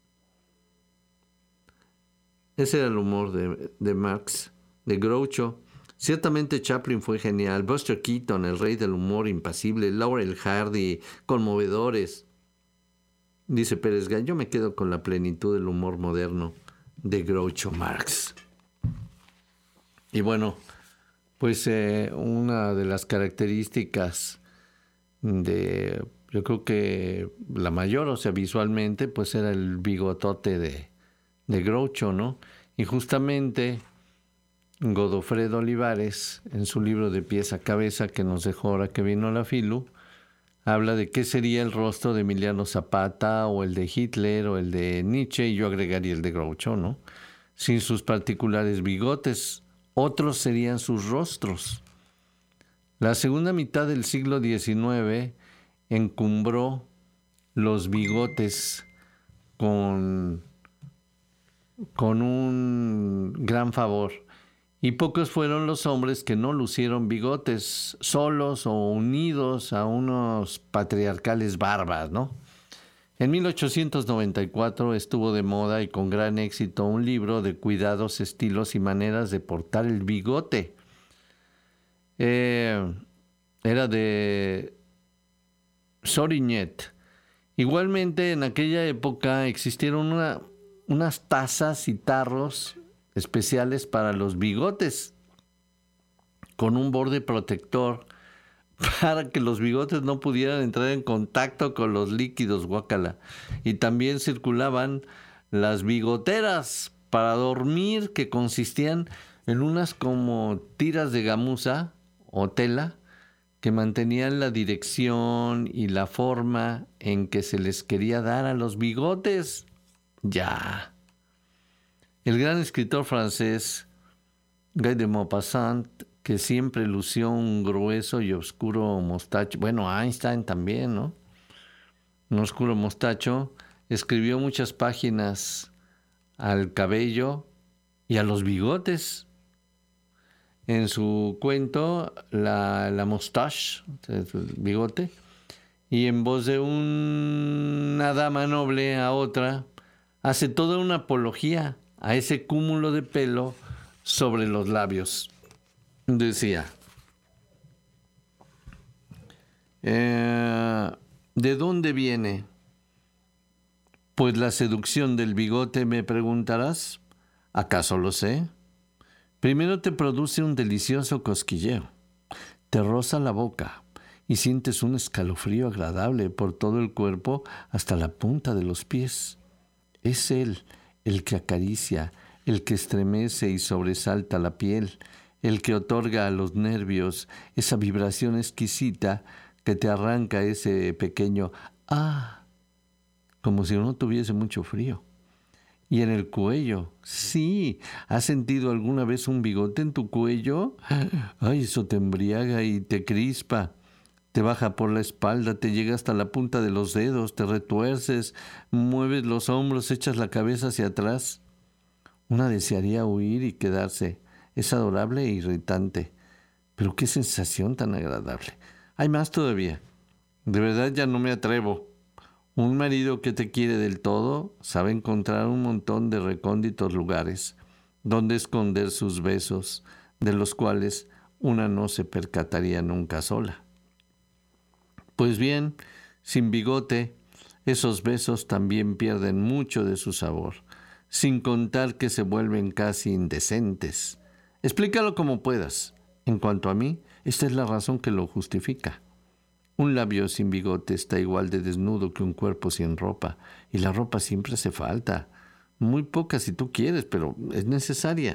Ese era el humor de Marx, de Groucho. Ciertamente Chaplin fue genial. Buster Keaton, el rey del humor impasible. Laurel Hardy, conmovedores. Dice Pérez Gay, yo me quedo con la plenitud del humor moderno de Groucho Marx. Y bueno, pues una de las características yo creo que la mayor, o sea, visualmente, pues era el bigotote de Groucho, ¿no? Y justamente Godofredo Olivares, en su libro De pies a cabeza que nos dejó ahora que vino la Filu, habla de qué sería el rostro de Emiliano Zapata o el de Hitler o el de Nietzsche, y yo agregaría el de Groucho, ¿no? Sin sus particulares bigotes, otros serían sus rostros. La segunda mitad del siglo XIX encumbró los bigotes con un gran favor. Y pocos fueron los hombres que no lucieron bigotes, solos o unidos a unos patriarcales barbas, ¿no? En 1894 estuvo de moda y con gran éxito un libro de cuidados, estilos y maneras de portar el bigote. Era de Sorignet. Igualmente, en aquella época existieron unas tazas y tarros especiales para los bigotes, con un borde protector para que los bigotes no pudieran entrar en contacto con los líquidos, guácala. Y también circulaban las bigoteras para dormir, que consistían en unas como tiras de gamuza o tela que mantenían la dirección y la forma en que se les quería dar a los bigotes. Ya. El gran escritor francés Guy de Maupassant, que siempre lució un grueso y oscuro mostacho, bueno, Einstein también, ¿no? Un oscuro mostacho, escribió muchas páginas al cabello y a los bigotes. En su cuento, la moustache, el bigote, y en voz de una dama noble a otra, hace toda una apología a ese cúmulo de pelo sobre los labios. Decía, ¿de dónde viene? Pues la seducción del bigote, me preguntarás. ¿Acaso lo sé? Primero te produce un delicioso cosquilleo, te roza la boca y sientes un escalofrío agradable por todo el cuerpo hasta la punta de los pies. Es él el que acaricia, el que estremece y sobresalta la piel, el que otorga a los nervios esa vibración exquisita que te arranca ese pequeño ¡ah!, como si uno tuviese mucho frío. Y en el cuello, sí, ¿has sentido alguna vez un bigote en tu cuello? Ay, eso te embriaga y te crispa. Te baja por la espalda, te llega hasta la punta de los dedos, te retuerces, mueves los hombros, echas la cabeza hacia atrás. Una desearía huir y quedarse. Es adorable e irritante. Pero qué sensación tan agradable. Hay más todavía. De verdad ya no me atrevo. Un marido que te quiere del todo sabe encontrar un montón de recónditos lugares donde esconder sus besos, de los cuales una no se percataría nunca sola. Pues bien, sin bigote, esos besos también pierden mucho de su sabor, sin contar que se vuelven casi indecentes. Explícalo como puedas. En cuanto a mí, esta es la razón que lo justifica. Un labio sin bigote está igual de desnudo que un cuerpo sin ropa, y la ropa siempre hace falta. Muy poca si tú quieres, pero es necesaria.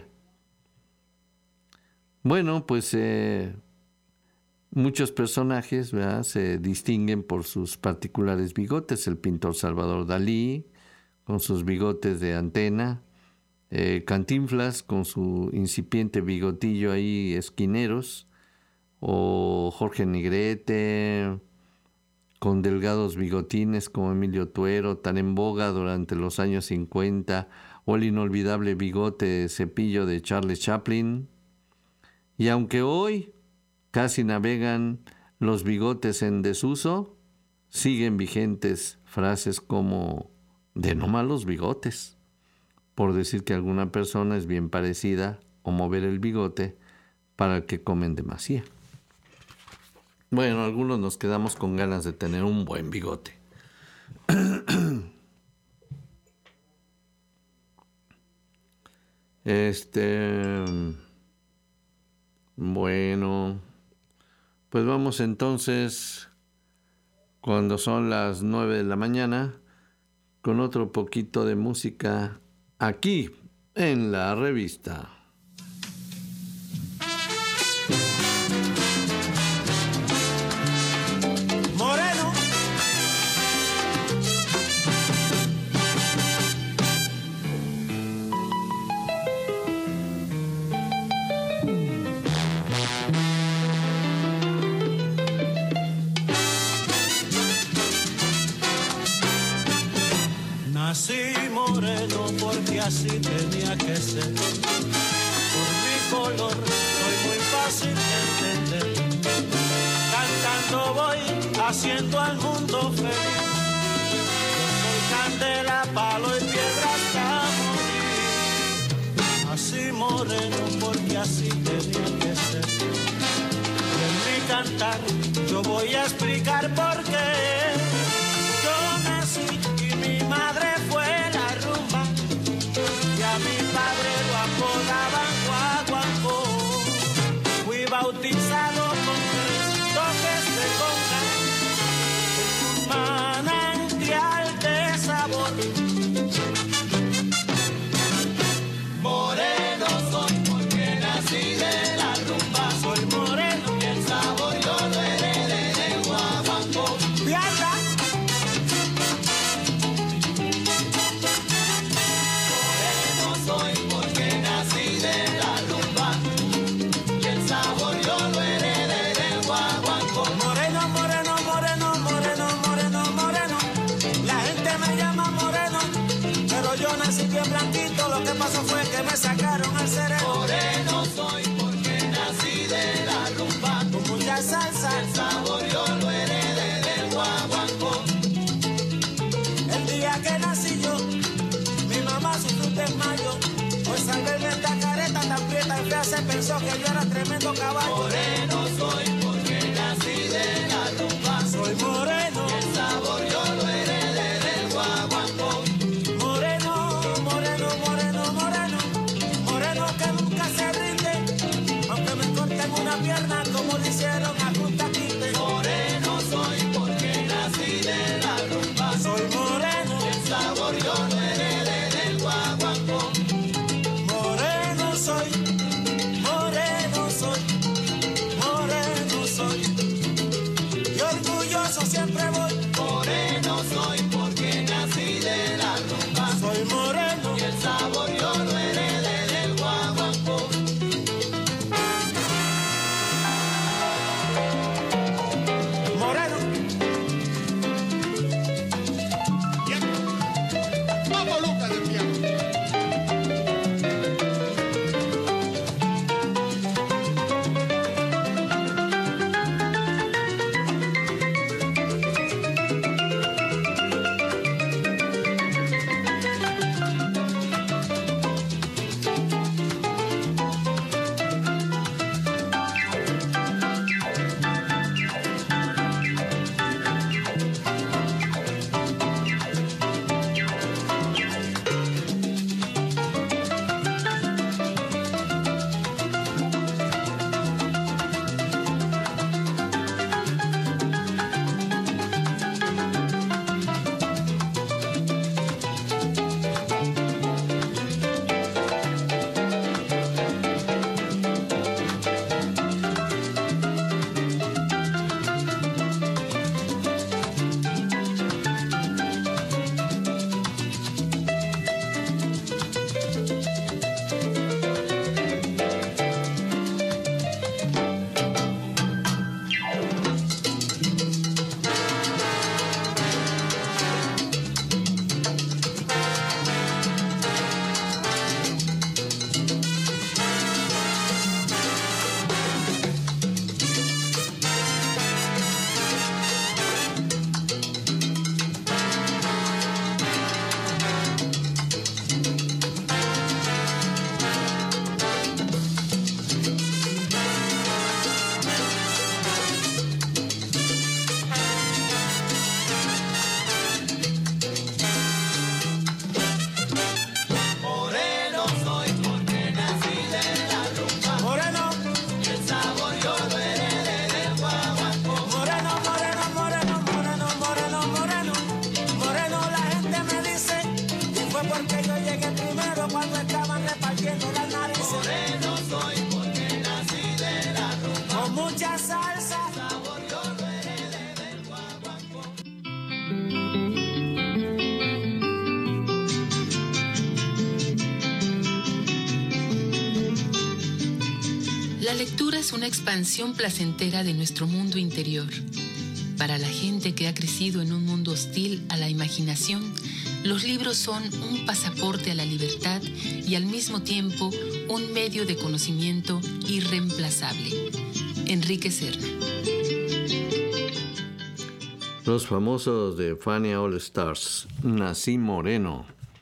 Bueno, pues muchos personajes, ¿verdad?, se distinguen por sus particulares bigotes. El pintor Salvador Dalí, con sus bigotes de antena. Cantinflas, con su incipiente bigotillo ahí esquineros. O Jorge Negrete, con delgados bigotines como Emilio Tuero, tan en boga durante los años 50, o el inolvidable bigote cepillo de Charles Chaplin. Y aunque hoy casi navegan los bigotes en desuso, siguen vigentes frases como de no malos bigotes, por decir que alguna persona es bien parecida o mover el bigote para el que comen demasía. Bueno, algunos nos quedamos con ganas de tener un buen bigote. Bueno, pues vamos entonces, cuando son las 9 de la mañana, con otro poquito de música aquí en la revista. Moreno, nací moreno porque así tenía que ser. Por mi color soy muy fácil de entender. Cantando voy haciendo al mundo feliz. Yo soy candela, palo y piedra hasta morir. Así moreno porque así tenía que ser. Y en mi cantar yo voy a explicar por qué. Yo nací y mi madre fue la rumba. Y a mi padre lo apodaban guaguancó. Fui bautizado con 3 toques de conga en un manantial de sabor. Moreno soy porque nací de la rumba. Soy moreno y el sabor yo lo heredé de guaguancó. ¡Piarda! Moreno soy porque nací de la rumba. Y el sabor yo lo heredé del guaguancó. Moreno, moreno, moreno, moreno, moreno, moreno. La gente me llama moreno, pero yo nací bien blanquito. Lo que pasó fue que me sacaron al cerebro. Moreno soy porque nací de la rumba. Con mucha salsa, el sabor yo lo heredé del guaguancó. El día que nací yo, mi mamá sufrió un desmayo. Pues al verme esta careta tan prieta y fea se pensó que yo era tremendo caballo. Moreno soy porque nací de la rumba. Soy moreno y el sabor yo lo heredé del guaguancó. Moreno, moreno, moreno, moreno. Moreno que nunca se rinde, aunque me corten una pierna como le hicieron a Punta Quinte. Moreno soy porque nací de la rumba. Soy moreno y el sabor yo lo heredé del guaguancó. Moreno soy, moreno soy, moreno. lectura es una expansión placentera de nuestro mundo interior. Para la gente que ha crecido en un mundo hostil a la imaginación, los libros son un pasaporte a la libertad y al mismo tiempo un medio de conocimiento irreemplazable. Enrique Serna. Los famosos de Fania All Stars. Nací moreno.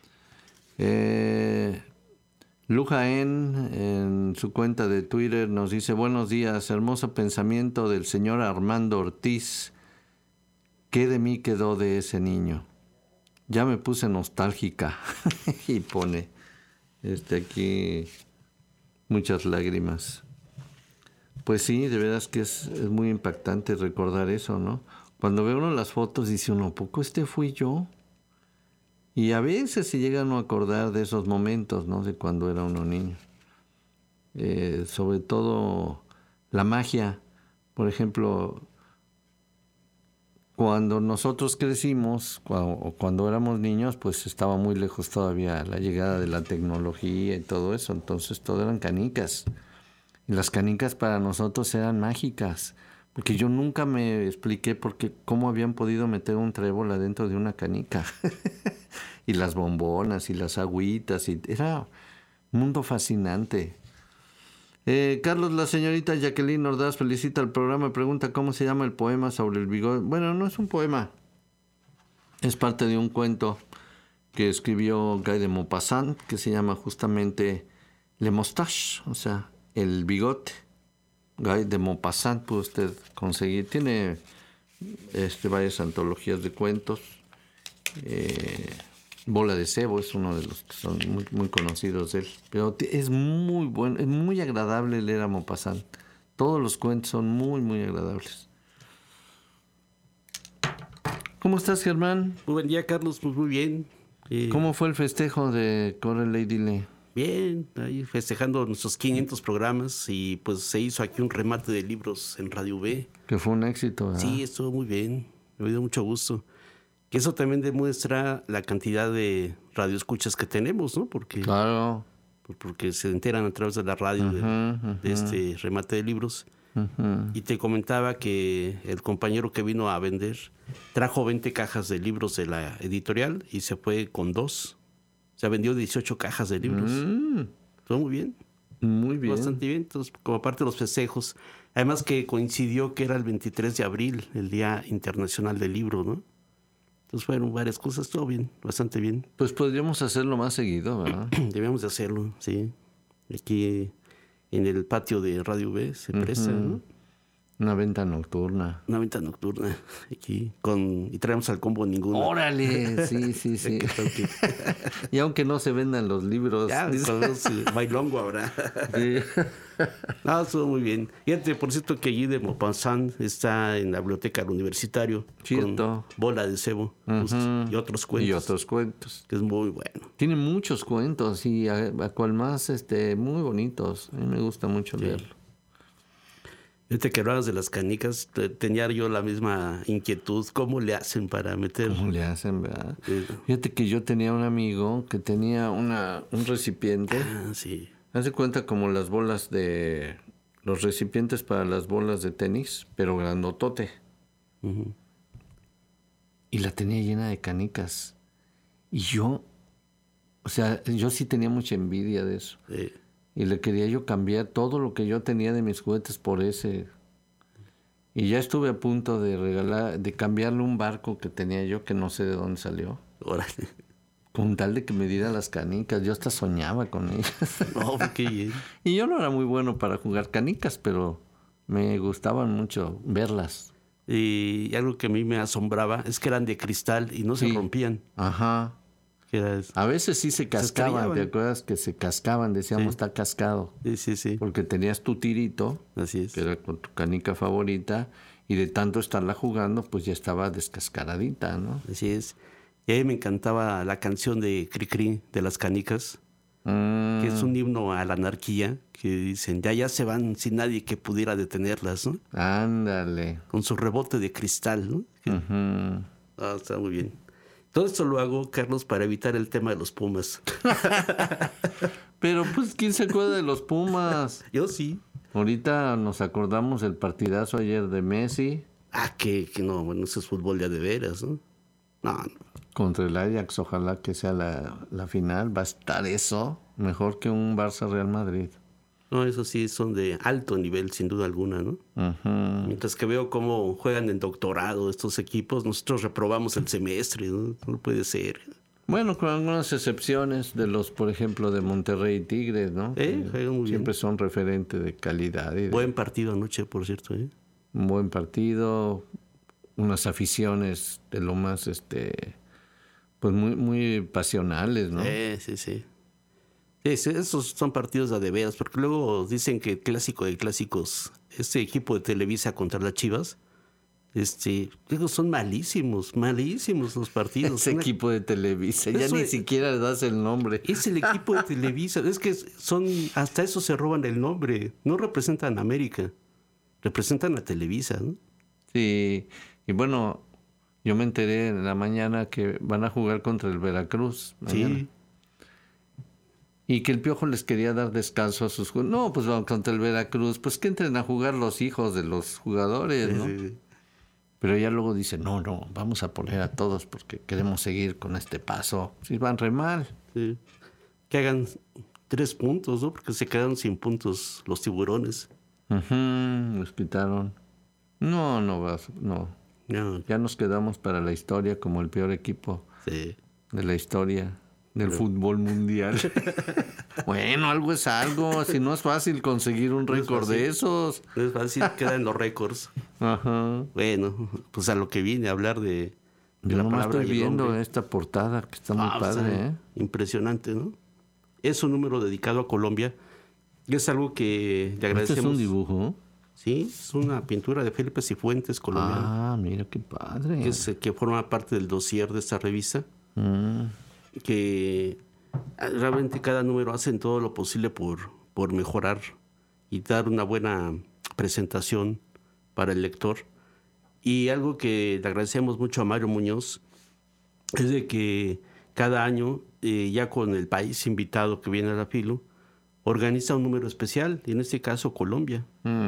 Lujaen en su cuenta de Twitter nos dice: buenos días, hermoso pensamiento del señor Armando Ortiz. ¿Qué de mí quedó de ese niño? Ya me puse nostálgica. Y pone aquí muchas lágrimas. Pues sí, de veras que es muy impactante recordar eso, ¿no? Cuando ve uno las fotos dice uno, ¿a poco fui yo? Y a veces se llega uno a acordar de esos momentos, ¿no? De cuando era uno niño. Sobre todo la magia. Por ejemplo, cuando nosotros crecimos, o cuando éramos niños, pues estaba muy lejos todavía la llegada de la tecnología y todo eso. Entonces todo eran canicas. Y las canicas para nosotros eran mágicas. Porque yo nunca me expliqué cómo habían podido meter un trébol adentro de una canica. Y las bombonas y las agüitas. Era un mundo fascinante. Carlos, la señorita Jacqueline Ordaz felicita al programa y pregunta cómo se llama el poema sobre el bigote. Bueno, no es un poema. Es parte de un cuento que escribió Guy de Maupassant, que se llama justamente Le Moustache, o sea, el bigote. Guy de Maupassant puede usted conseguir. Tiene varias antologías de cuentos. Bola de Cebo es uno de los que son muy, muy conocidos de él. Pero es muy bueno, es muy agradable leer a Maupassant. Todos los cuentos son muy, muy agradables. ¿Cómo estás, Germán? Muy buen día, Carlos. Pues muy bien. ¿Cómo fue el festejo de Corre Lady Lee? Bien, ahí festejando nuestros 500 programas y pues se hizo aquí un remate de libros en Radio V. Que fue un éxito, ¿verdad? Sí, estuvo muy bien. Me dio mucho gusto. Que eso también demuestra la cantidad de radioescuchas que tenemos, ¿no? Claro. Porque se enteran a través de la radio de este remate de libros. Y te comentaba que el compañero que vino a vender trajo 20 cajas de libros de la editorial y se fue con 2. O sea, vendió 18 cajas de libros. Todo muy bien. Muy bien. Bastante bien. Entonces, como parte de los festejos. Además que coincidió que era el 23 de abril, el Día Internacional del Libro, ¿no? Entonces fueron varias cosas, todo bien, bastante bien. Pues podríamos hacerlo más seguido, ¿verdad? Debemos de hacerlo, sí. Aquí en el patio de Radio V se presta, ¿no? Una venta nocturna. Una venta nocturna, aquí, y traemos al combo ninguno. ¡Órale! Sí. Y aunque no se vendan los libros. Ya, bailongo habrá. Sí. No, estuvo muy bien. Fíjate, por cierto, que Guy de Maupassant está en la biblioteca del universitario. Cierto. Con Bola de Cebo y otros cuentos. Que es muy bueno. Tiene muchos cuentos y a cual más muy bonitos. A mí me gusta mucho leerlo. Fíjate que hablabas de las canicas, tenía yo la misma inquietud. ¿Cómo le hacen para meter? ¿Cómo le hacen, verdad? Fíjate que yo tenía un amigo que tenía un recipiente. Sí. Haz de cuenta como las bolas de... Los recipientes para las bolas de tenis, pero grandotote. Y la tenía llena de canicas. Y yo sí tenía mucha envidia de eso. Sí. Y le quería yo cambiar todo lo que yo tenía de mis juguetes por ese. Y ya estuve a punto de cambiarle un barco que tenía yo, que no sé de dónde salió. Órale. Con tal de que me diera las canicas. Yo hasta soñaba con ellas. No, qué bien. Y yo no era muy bueno para jugar canicas, pero me gustaban mucho verlas. Y algo que a mí me asombraba es que eran de cristal y no se rompían. Ajá. A veces sí se cascaban, ¿te acuerdas? Que se cascaban, decíamos, está cascado. Sí. Porque tenías tu tirito, así es, que era con tu canica favorita, y de tanto estarla jugando, pues ya estaba descascaradita, ¿no? Así es. Y a mí me encantaba la canción de Cricri, de las canicas, que es un himno a la anarquía, que dicen, ya se van sin nadie que pudiera detenerlas, ¿no? Ándale. Con su rebote de cristal, ¿no? Está muy bien. Todo esto lo hago, Carlos, para evitar el tema de los Pumas. Pero, pues, ¿quién se acuerda de los Pumas? Yo sí. Ahorita nos acordamos del partidazo ayer de Messi. Que no, bueno, eso es fútbol ya de veras, ¿no? No. Contra el Ajax, ojalá que sea la final. Va a estar eso mejor que un Barça-Real Madrid. No, eso sí, son de alto nivel, sin duda alguna, ¿no? Uh-huh. Mientras que veo cómo juegan en doctorado estos equipos, nosotros reprobamos el semestre, ¿no? No puede ser. Bueno, con algunas excepciones de los, por ejemplo, de Monterrey y Tigres, ¿no? Juegan muy siempre bien. son referente de calidad. Buen partido anoche, por cierto, ¿eh? Un buen partido, unas aficiones de lo más, pues muy, muy pasionales, ¿no? Sí. Sí, esos son partidos de veras, porque luego dicen que el clásico de clásicos, este equipo de Televisa contra las Chivas, son malísimos los partidos. Ese equipo de Televisa, ya ni siquiera le das el nombre. Es el equipo de Televisa, es que hasta eso se roban el nombre, no representan a América, representan a Televisa, ¿no? Sí, y bueno, yo me enteré en la mañana que van a jugar contra el Veracruz mañana. Sí. Y que el Piojo les quería dar descanso a sus jugadores. No, pues vamos contra el Veracruz, pues que entren a jugar los hijos de los jugadores, ¿no? Sí. Pero ya luego dice, no, vamos a poner a todos porque queremos seguir con este paso. Si van re mal. Sí. Que hagan 3 puntos, ¿no? Porque se quedaron sin puntos los Tiburones. Los quitaron. No. Ya nos quedamos para la historia como el peor equipo de la historia del fútbol mundial. Bueno, algo es algo. Si no es fácil conseguir un récord de esos. No es fácil, queda en los récords. Ajá. Bueno, pues a lo que vine a hablar de Yo la nomás palabra estoy y el viendo hombre. esta portada que está muy padre, ¿eh? Impresionante, ¿no? Es un número dedicado a Colombia. Y es algo que le agradecemos. ¿Este es un dibujo? Sí, es una pintura de Felipe Cifuentes, colombiano. Ah, mira qué padre. Que forma parte del dossier de esta revista. Que realmente cada número hacen todo lo posible por mejorar y dar una buena presentación para el lector. Y algo que le agradecemos mucho a Mario Muñoz es de que cada año, ya con el país invitado que viene a la FILU, organiza un número especial, y en este caso Colombia.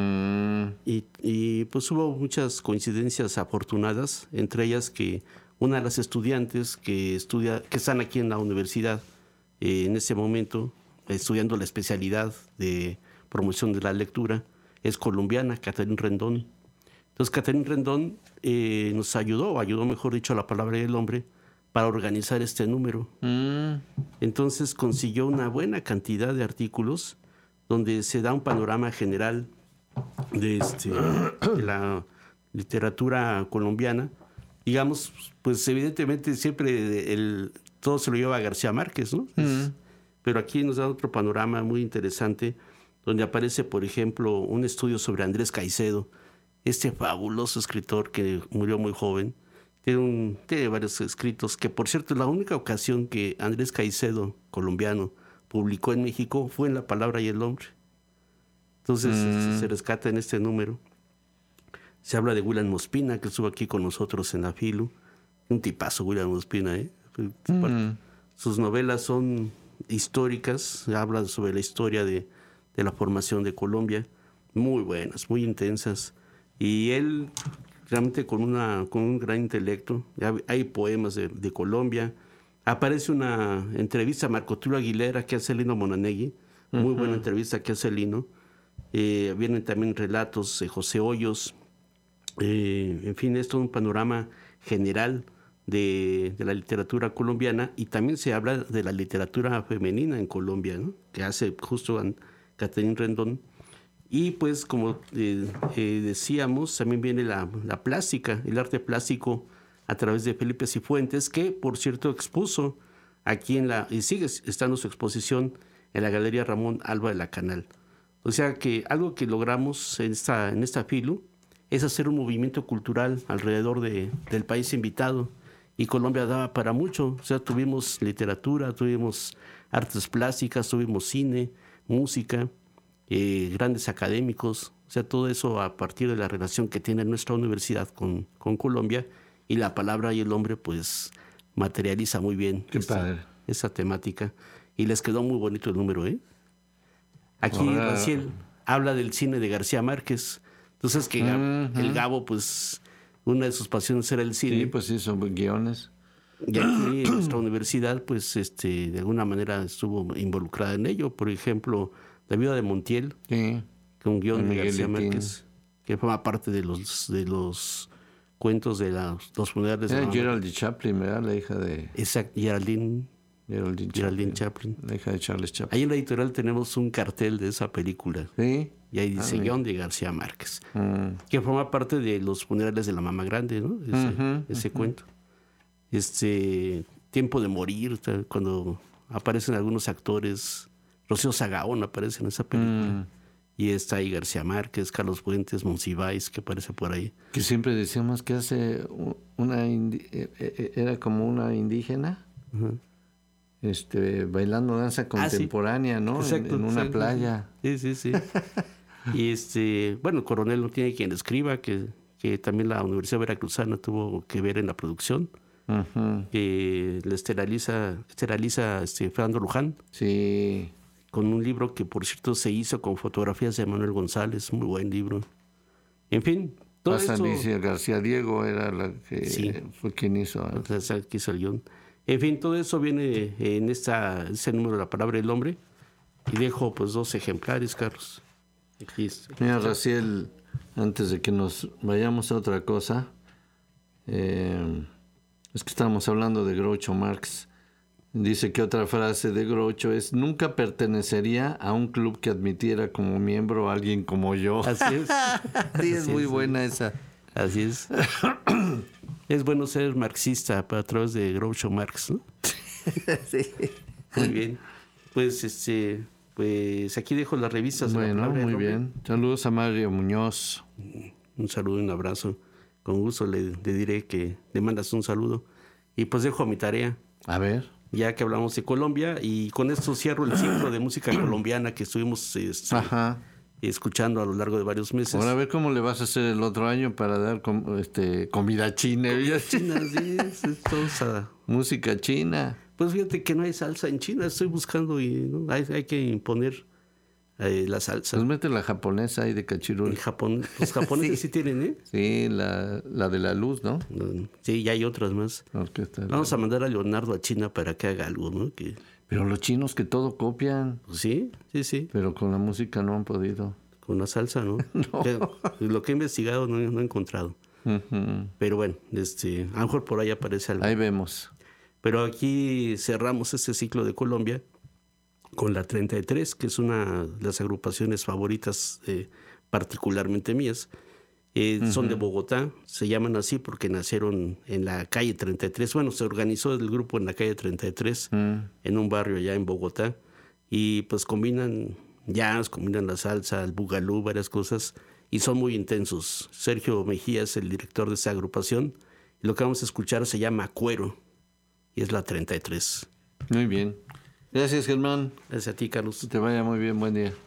Y pues hubo muchas coincidencias afortunadas, entre ellas que una de las estudiantes que están aquí en la universidad en ese momento, estudiando la especialidad de promoción de la lectura, es colombiana, Catherine Rendón. Entonces Catherine Rendón nos ayudó mejor dicho, a la palabra y el hombre, para organizar este número. Entonces consiguió una buena cantidad de artículos donde se da un panorama general de la literatura colombiana. Digamos, pues evidentemente siempre todo se lo lleva a García Márquez, ¿no? Pero aquí nos da otro panorama muy interesante, donde aparece, por ejemplo, un estudio sobre Andrés Caicedo, este fabuloso escritor que murió muy joven. Tiene varios escritos, que por cierto, la única ocasión que Andrés Caicedo, colombiano, publicó en México fue en La Palabra y el Hombre. Entonces se rescata en este número. Se habla de William Ospina, que estuvo aquí con nosotros en la FILU. Un tipazo, William Ospina, ¿eh? Sus novelas son históricas, hablan sobre la historia de la formación de Colombia. Muy buenas, muy intensas. Y él, realmente con un gran intelecto. Hay poemas de Colombia. Aparece una entrevista a Marco Tulio Aguilera que hace Lino Monanegui. Muy buena entrevista que hace Lino. Vienen también relatos de José Hoyos. En fin, esto es un panorama general de la literatura colombiana, y también se habla de la literatura femenina en Colombia, ¿no? Que hace justo Catherine Rendón. Y pues como decíamos, también viene la plástica, el arte plástico a través de Felipe Cifuentes, que por cierto expuso aquí y sigue estando su exposición en la Galería Ramón Alba de la Canal. O sea que algo que logramos en esta FILU es hacer un movimiento cultural alrededor del país invitado, y Colombia daba para mucho. O sea, tuvimos literatura, tuvimos artes plásticas, tuvimos cine, música, grandes académicos. O sea, todo eso a partir de la relación que tiene nuestra universidad con Colombia, y La Palabra y el Hombre pues materializa muy bien esa temática, y les quedó muy bonito el número, ¿eh? Aquí habla del cine de García Márquez. Entonces que el Gabo, pues una de sus pasiones era el cine. Sí, pues sí, son guiones. Y aquí en nuestra universidad, pues de alguna manera estuvo involucrada en ello. Por ejemplo, La viuda de Montiel, Sí. con guión de Miguel García Letín. Márquez, que forma parte de los cuentos de los funerales de Era la mamá. Geraldine Chaplin, ¿verdad? La hija de Exacto, Geraldine Chaplin. La hija de Charles Chaplin. Ahí en la editorial tenemos un cartel de esa película. Sí. Y ahí dice guión de García Márquez, que forma parte de los funerales de la mamá grande, ¿no? Ese cuento. Tiempo de morir, cuando aparecen algunos actores, Rocío Sagaón aparece en esa película. Y está ahí García Márquez, Carlos Fuentes, Monsiváis, que aparece por ahí. Que siempre decíamos que hace era como una indígena, bailando danza contemporánea, ¿no? Exacto, en una exacto, playa. Sí. Y bueno, el coronel no tiene quien escriba, que también la Universidad Veracruzana tuvo que ver en la producción. Que le esteriliza Fernando Luján. Sí. Con un libro que, por cierto, se hizo con fotografías de Manuel González, muy buen libro. En fin, todo eso... Alicia García Diego era la que fue quien hizo. Que hizo el guión. En fin, todo eso viene en ese número de La Palabra del Hombre. Y dejo, pues, 2 ejemplares, Carlos. Aquí está. Mira, Raciel, antes de que nos vayamos a otra cosa, es que estábamos hablando de Groucho Marx. Dice que otra frase de Groucho es: nunca pertenecería a un club que admitiera como miembro a alguien como yo. Así es. Sí, es muy buena esa. Así es. Es bueno ser marxista a través de Groucho Marx, ¿no? Sí. Muy bien. Pues aquí dejo las revistas. Bueno, muy bien. Saludos a Mario Muñoz. Un saludo y un abrazo. Con gusto le diré que le mandas un saludo. Y pues dejo mi tarea. A ver. Ya que hablamos de Colombia, y con esto cierro el ciclo de música colombiana que estuvimos escuchando a lo largo de varios meses. Ahora a ver cómo le vas a hacer el otro año para dar comida china. China, sí, música china. Pues fíjate que no hay salsa en China, estoy buscando y ¿no? hay que imponer la salsa. Pues mete la japonesa ahí de Cachirul. Los japoneses sí tienen, ¿eh? Sí, la de la luz, ¿no? Sí, y hay otras más. Vamos a mandar a Leonardo a China para que haga algo, ¿no? Pero los chinos que todo copian. Sí. Pero con la música no han podido. Con la salsa, ¿no? No. Lo que he investigado no he encontrado. Pero bueno, a lo mejor por ahí aparece algo. Ahí vemos. Pero aquí cerramos este ciclo de Colombia con la 33, que es una de las agrupaciones favoritas particularmente mías. Son de Bogotá, se llaman así porque nacieron en la calle 33. Bueno, se organizó el grupo en la calle 33, en un barrio allá en Bogotá. Y pues combinan jazz, combinan la salsa, el bugalú, varias cosas. Y son muy intensos. Sergio Mejía es el director de esa agrupación. Y lo que vamos a escuchar se llama Cuero. Y es la 33. Muy bien. Gracias, Germán. Gracias a ti, Carlos. Que te vaya muy bien. Buen día.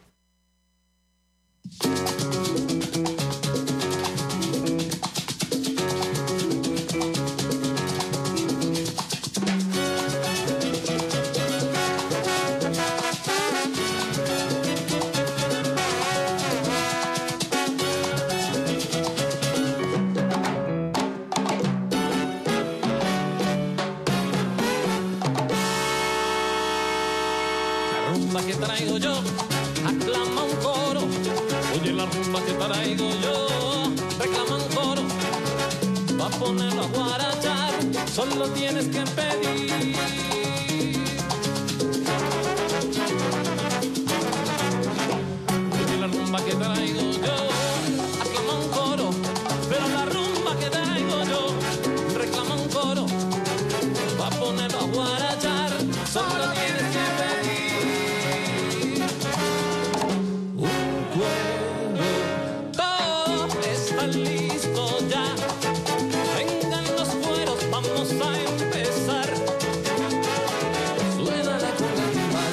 Que traigo yo, aclama un coro. Oye la rumba que traigo yo, reclama un coro. Va a ponerlo a guarachar, solo tienes que pedir. Oye la rumba que traigo yo, aclama un coro. Pero la rumba que traigo yo, reclama un coro. Va a ponerlo a guarachar, solo tienes que pedir. Listo ya, vengan los cueros, vamos a empezar. Suena la conga timbal.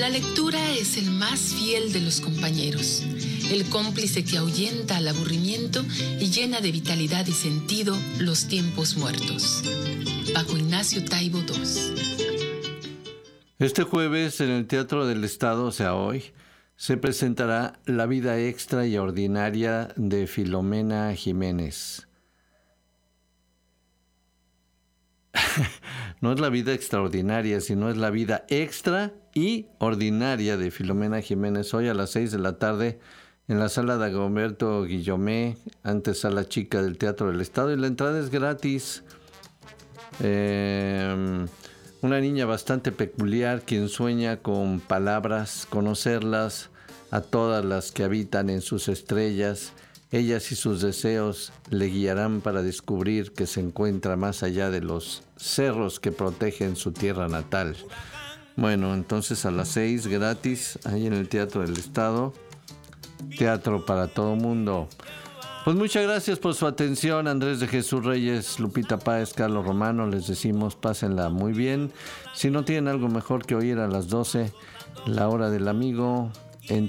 La lectura es el más fiel de los compañeros, el cómplice que ahuyenta al aburrimiento y llena de vitalidad y sentido los tiempos muertos. Paco Ignacio Taibo II. Este jueves en el Teatro del Estado, o sea hoy, se presentará La vida extra y ordinaria de Filomena Jiménez. No es la vida extraordinaria, sino es la vida extra y ordinaria de Filomena Jiménez. Hoy a las 6 de la tarde en la sala de Agomberto Guillomé, antes sala chica del Teatro del Estado, y la entrada es gratis. Una niña bastante peculiar, quien sueña con palabras, conocerlas a todas las que habitan en sus estrellas. Ellas y sus deseos le guiarán para descubrir que se encuentra más allá de los cerros que protegen su tierra natal. Bueno, entonces a las 6, gratis, ahí en el Teatro del Estado. Teatro para todo mundo. Pues muchas gracias por su atención. Andrés de Jesús Reyes, Lupita Páez, Carlos Romano, les decimos pásenla muy bien. Si no tienen algo mejor que oír a las 12, la hora del amigo, en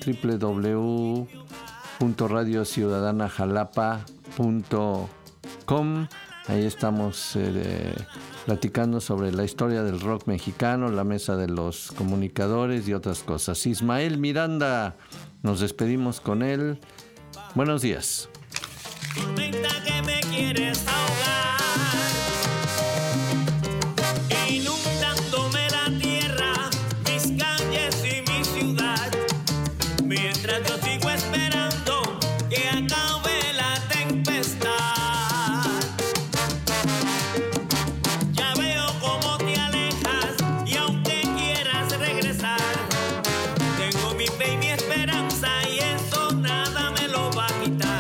www.radiociudadanajalapa.com. Ahí estamos platicando sobre la historia del rock mexicano, la mesa de los comunicadores y otras cosas. Ismael Miranda, nos despedimos con él. Buenos días. Tormenta que me quieres ahogar, inundándome la tierra, mis calles y mi ciudad, mientras yo sigo esperando que acabe la tempestad. Ya veo cómo te alejas y aunque quieras regresar, tengo mi fe y mi esperanza y eso nada me lo va a quitar.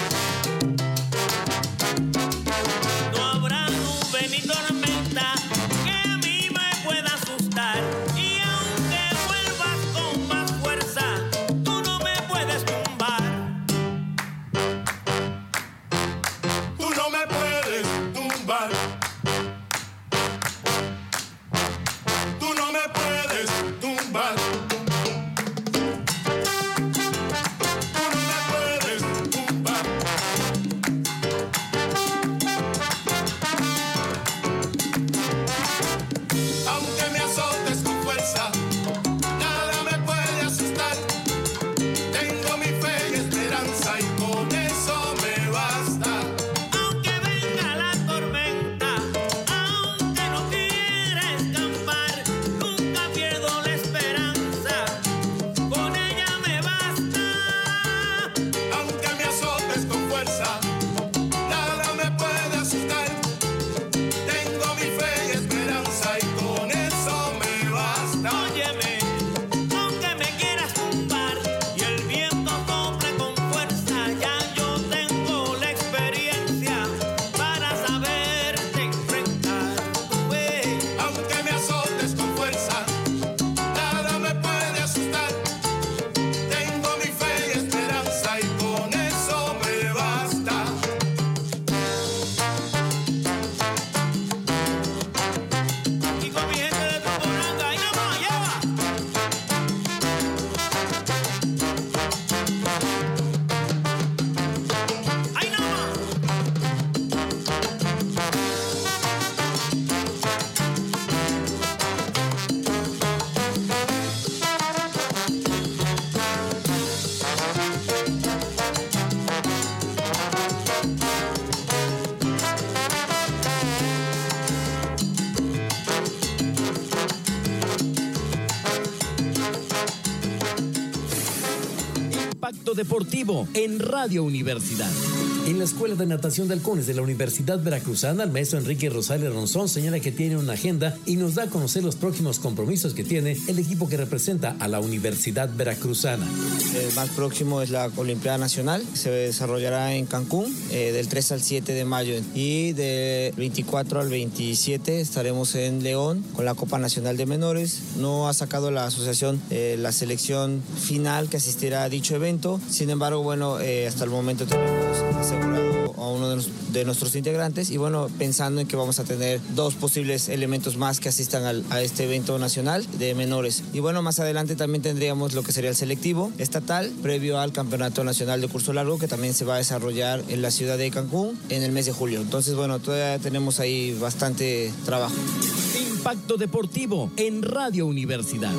Deportivo en Radio Universidad. En la Escuela de Natación de Halcones de la Universidad Veracruzana, el maestro Enrique Rosales Ronzón señala que tiene una agenda y nos da a conocer los próximos compromisos que tiene el equipo que representa a la Universidad Veracruzana. El más próximo es la Olimpiada Nacional, se desarrollará en Cancún del 3 al 7 de mayo y del 24 al 27 estaremos en León con la Copa Nacional de Menores. No ha sacado la asociación la selección final que asistirá a dicho evento, Sin embargo, bueno, hasta el momento tenemos asegurado a uno de nuestros integrantes y bueno, pensando en que vamos a tener 2 posibles elementos más que asistan a este evento nacional de menores. Y bueno, más adelante también tendríamos lo que sería el selectivo estatal previo al Campeonato Nacional de Curso Largo, que también se va a desarrollar en la ciudad de Cancún en el mes de julio. Entonces, bueno, todavía tenemos ahí bastante trabajo. Impacto Deportivo en Radio Universidad.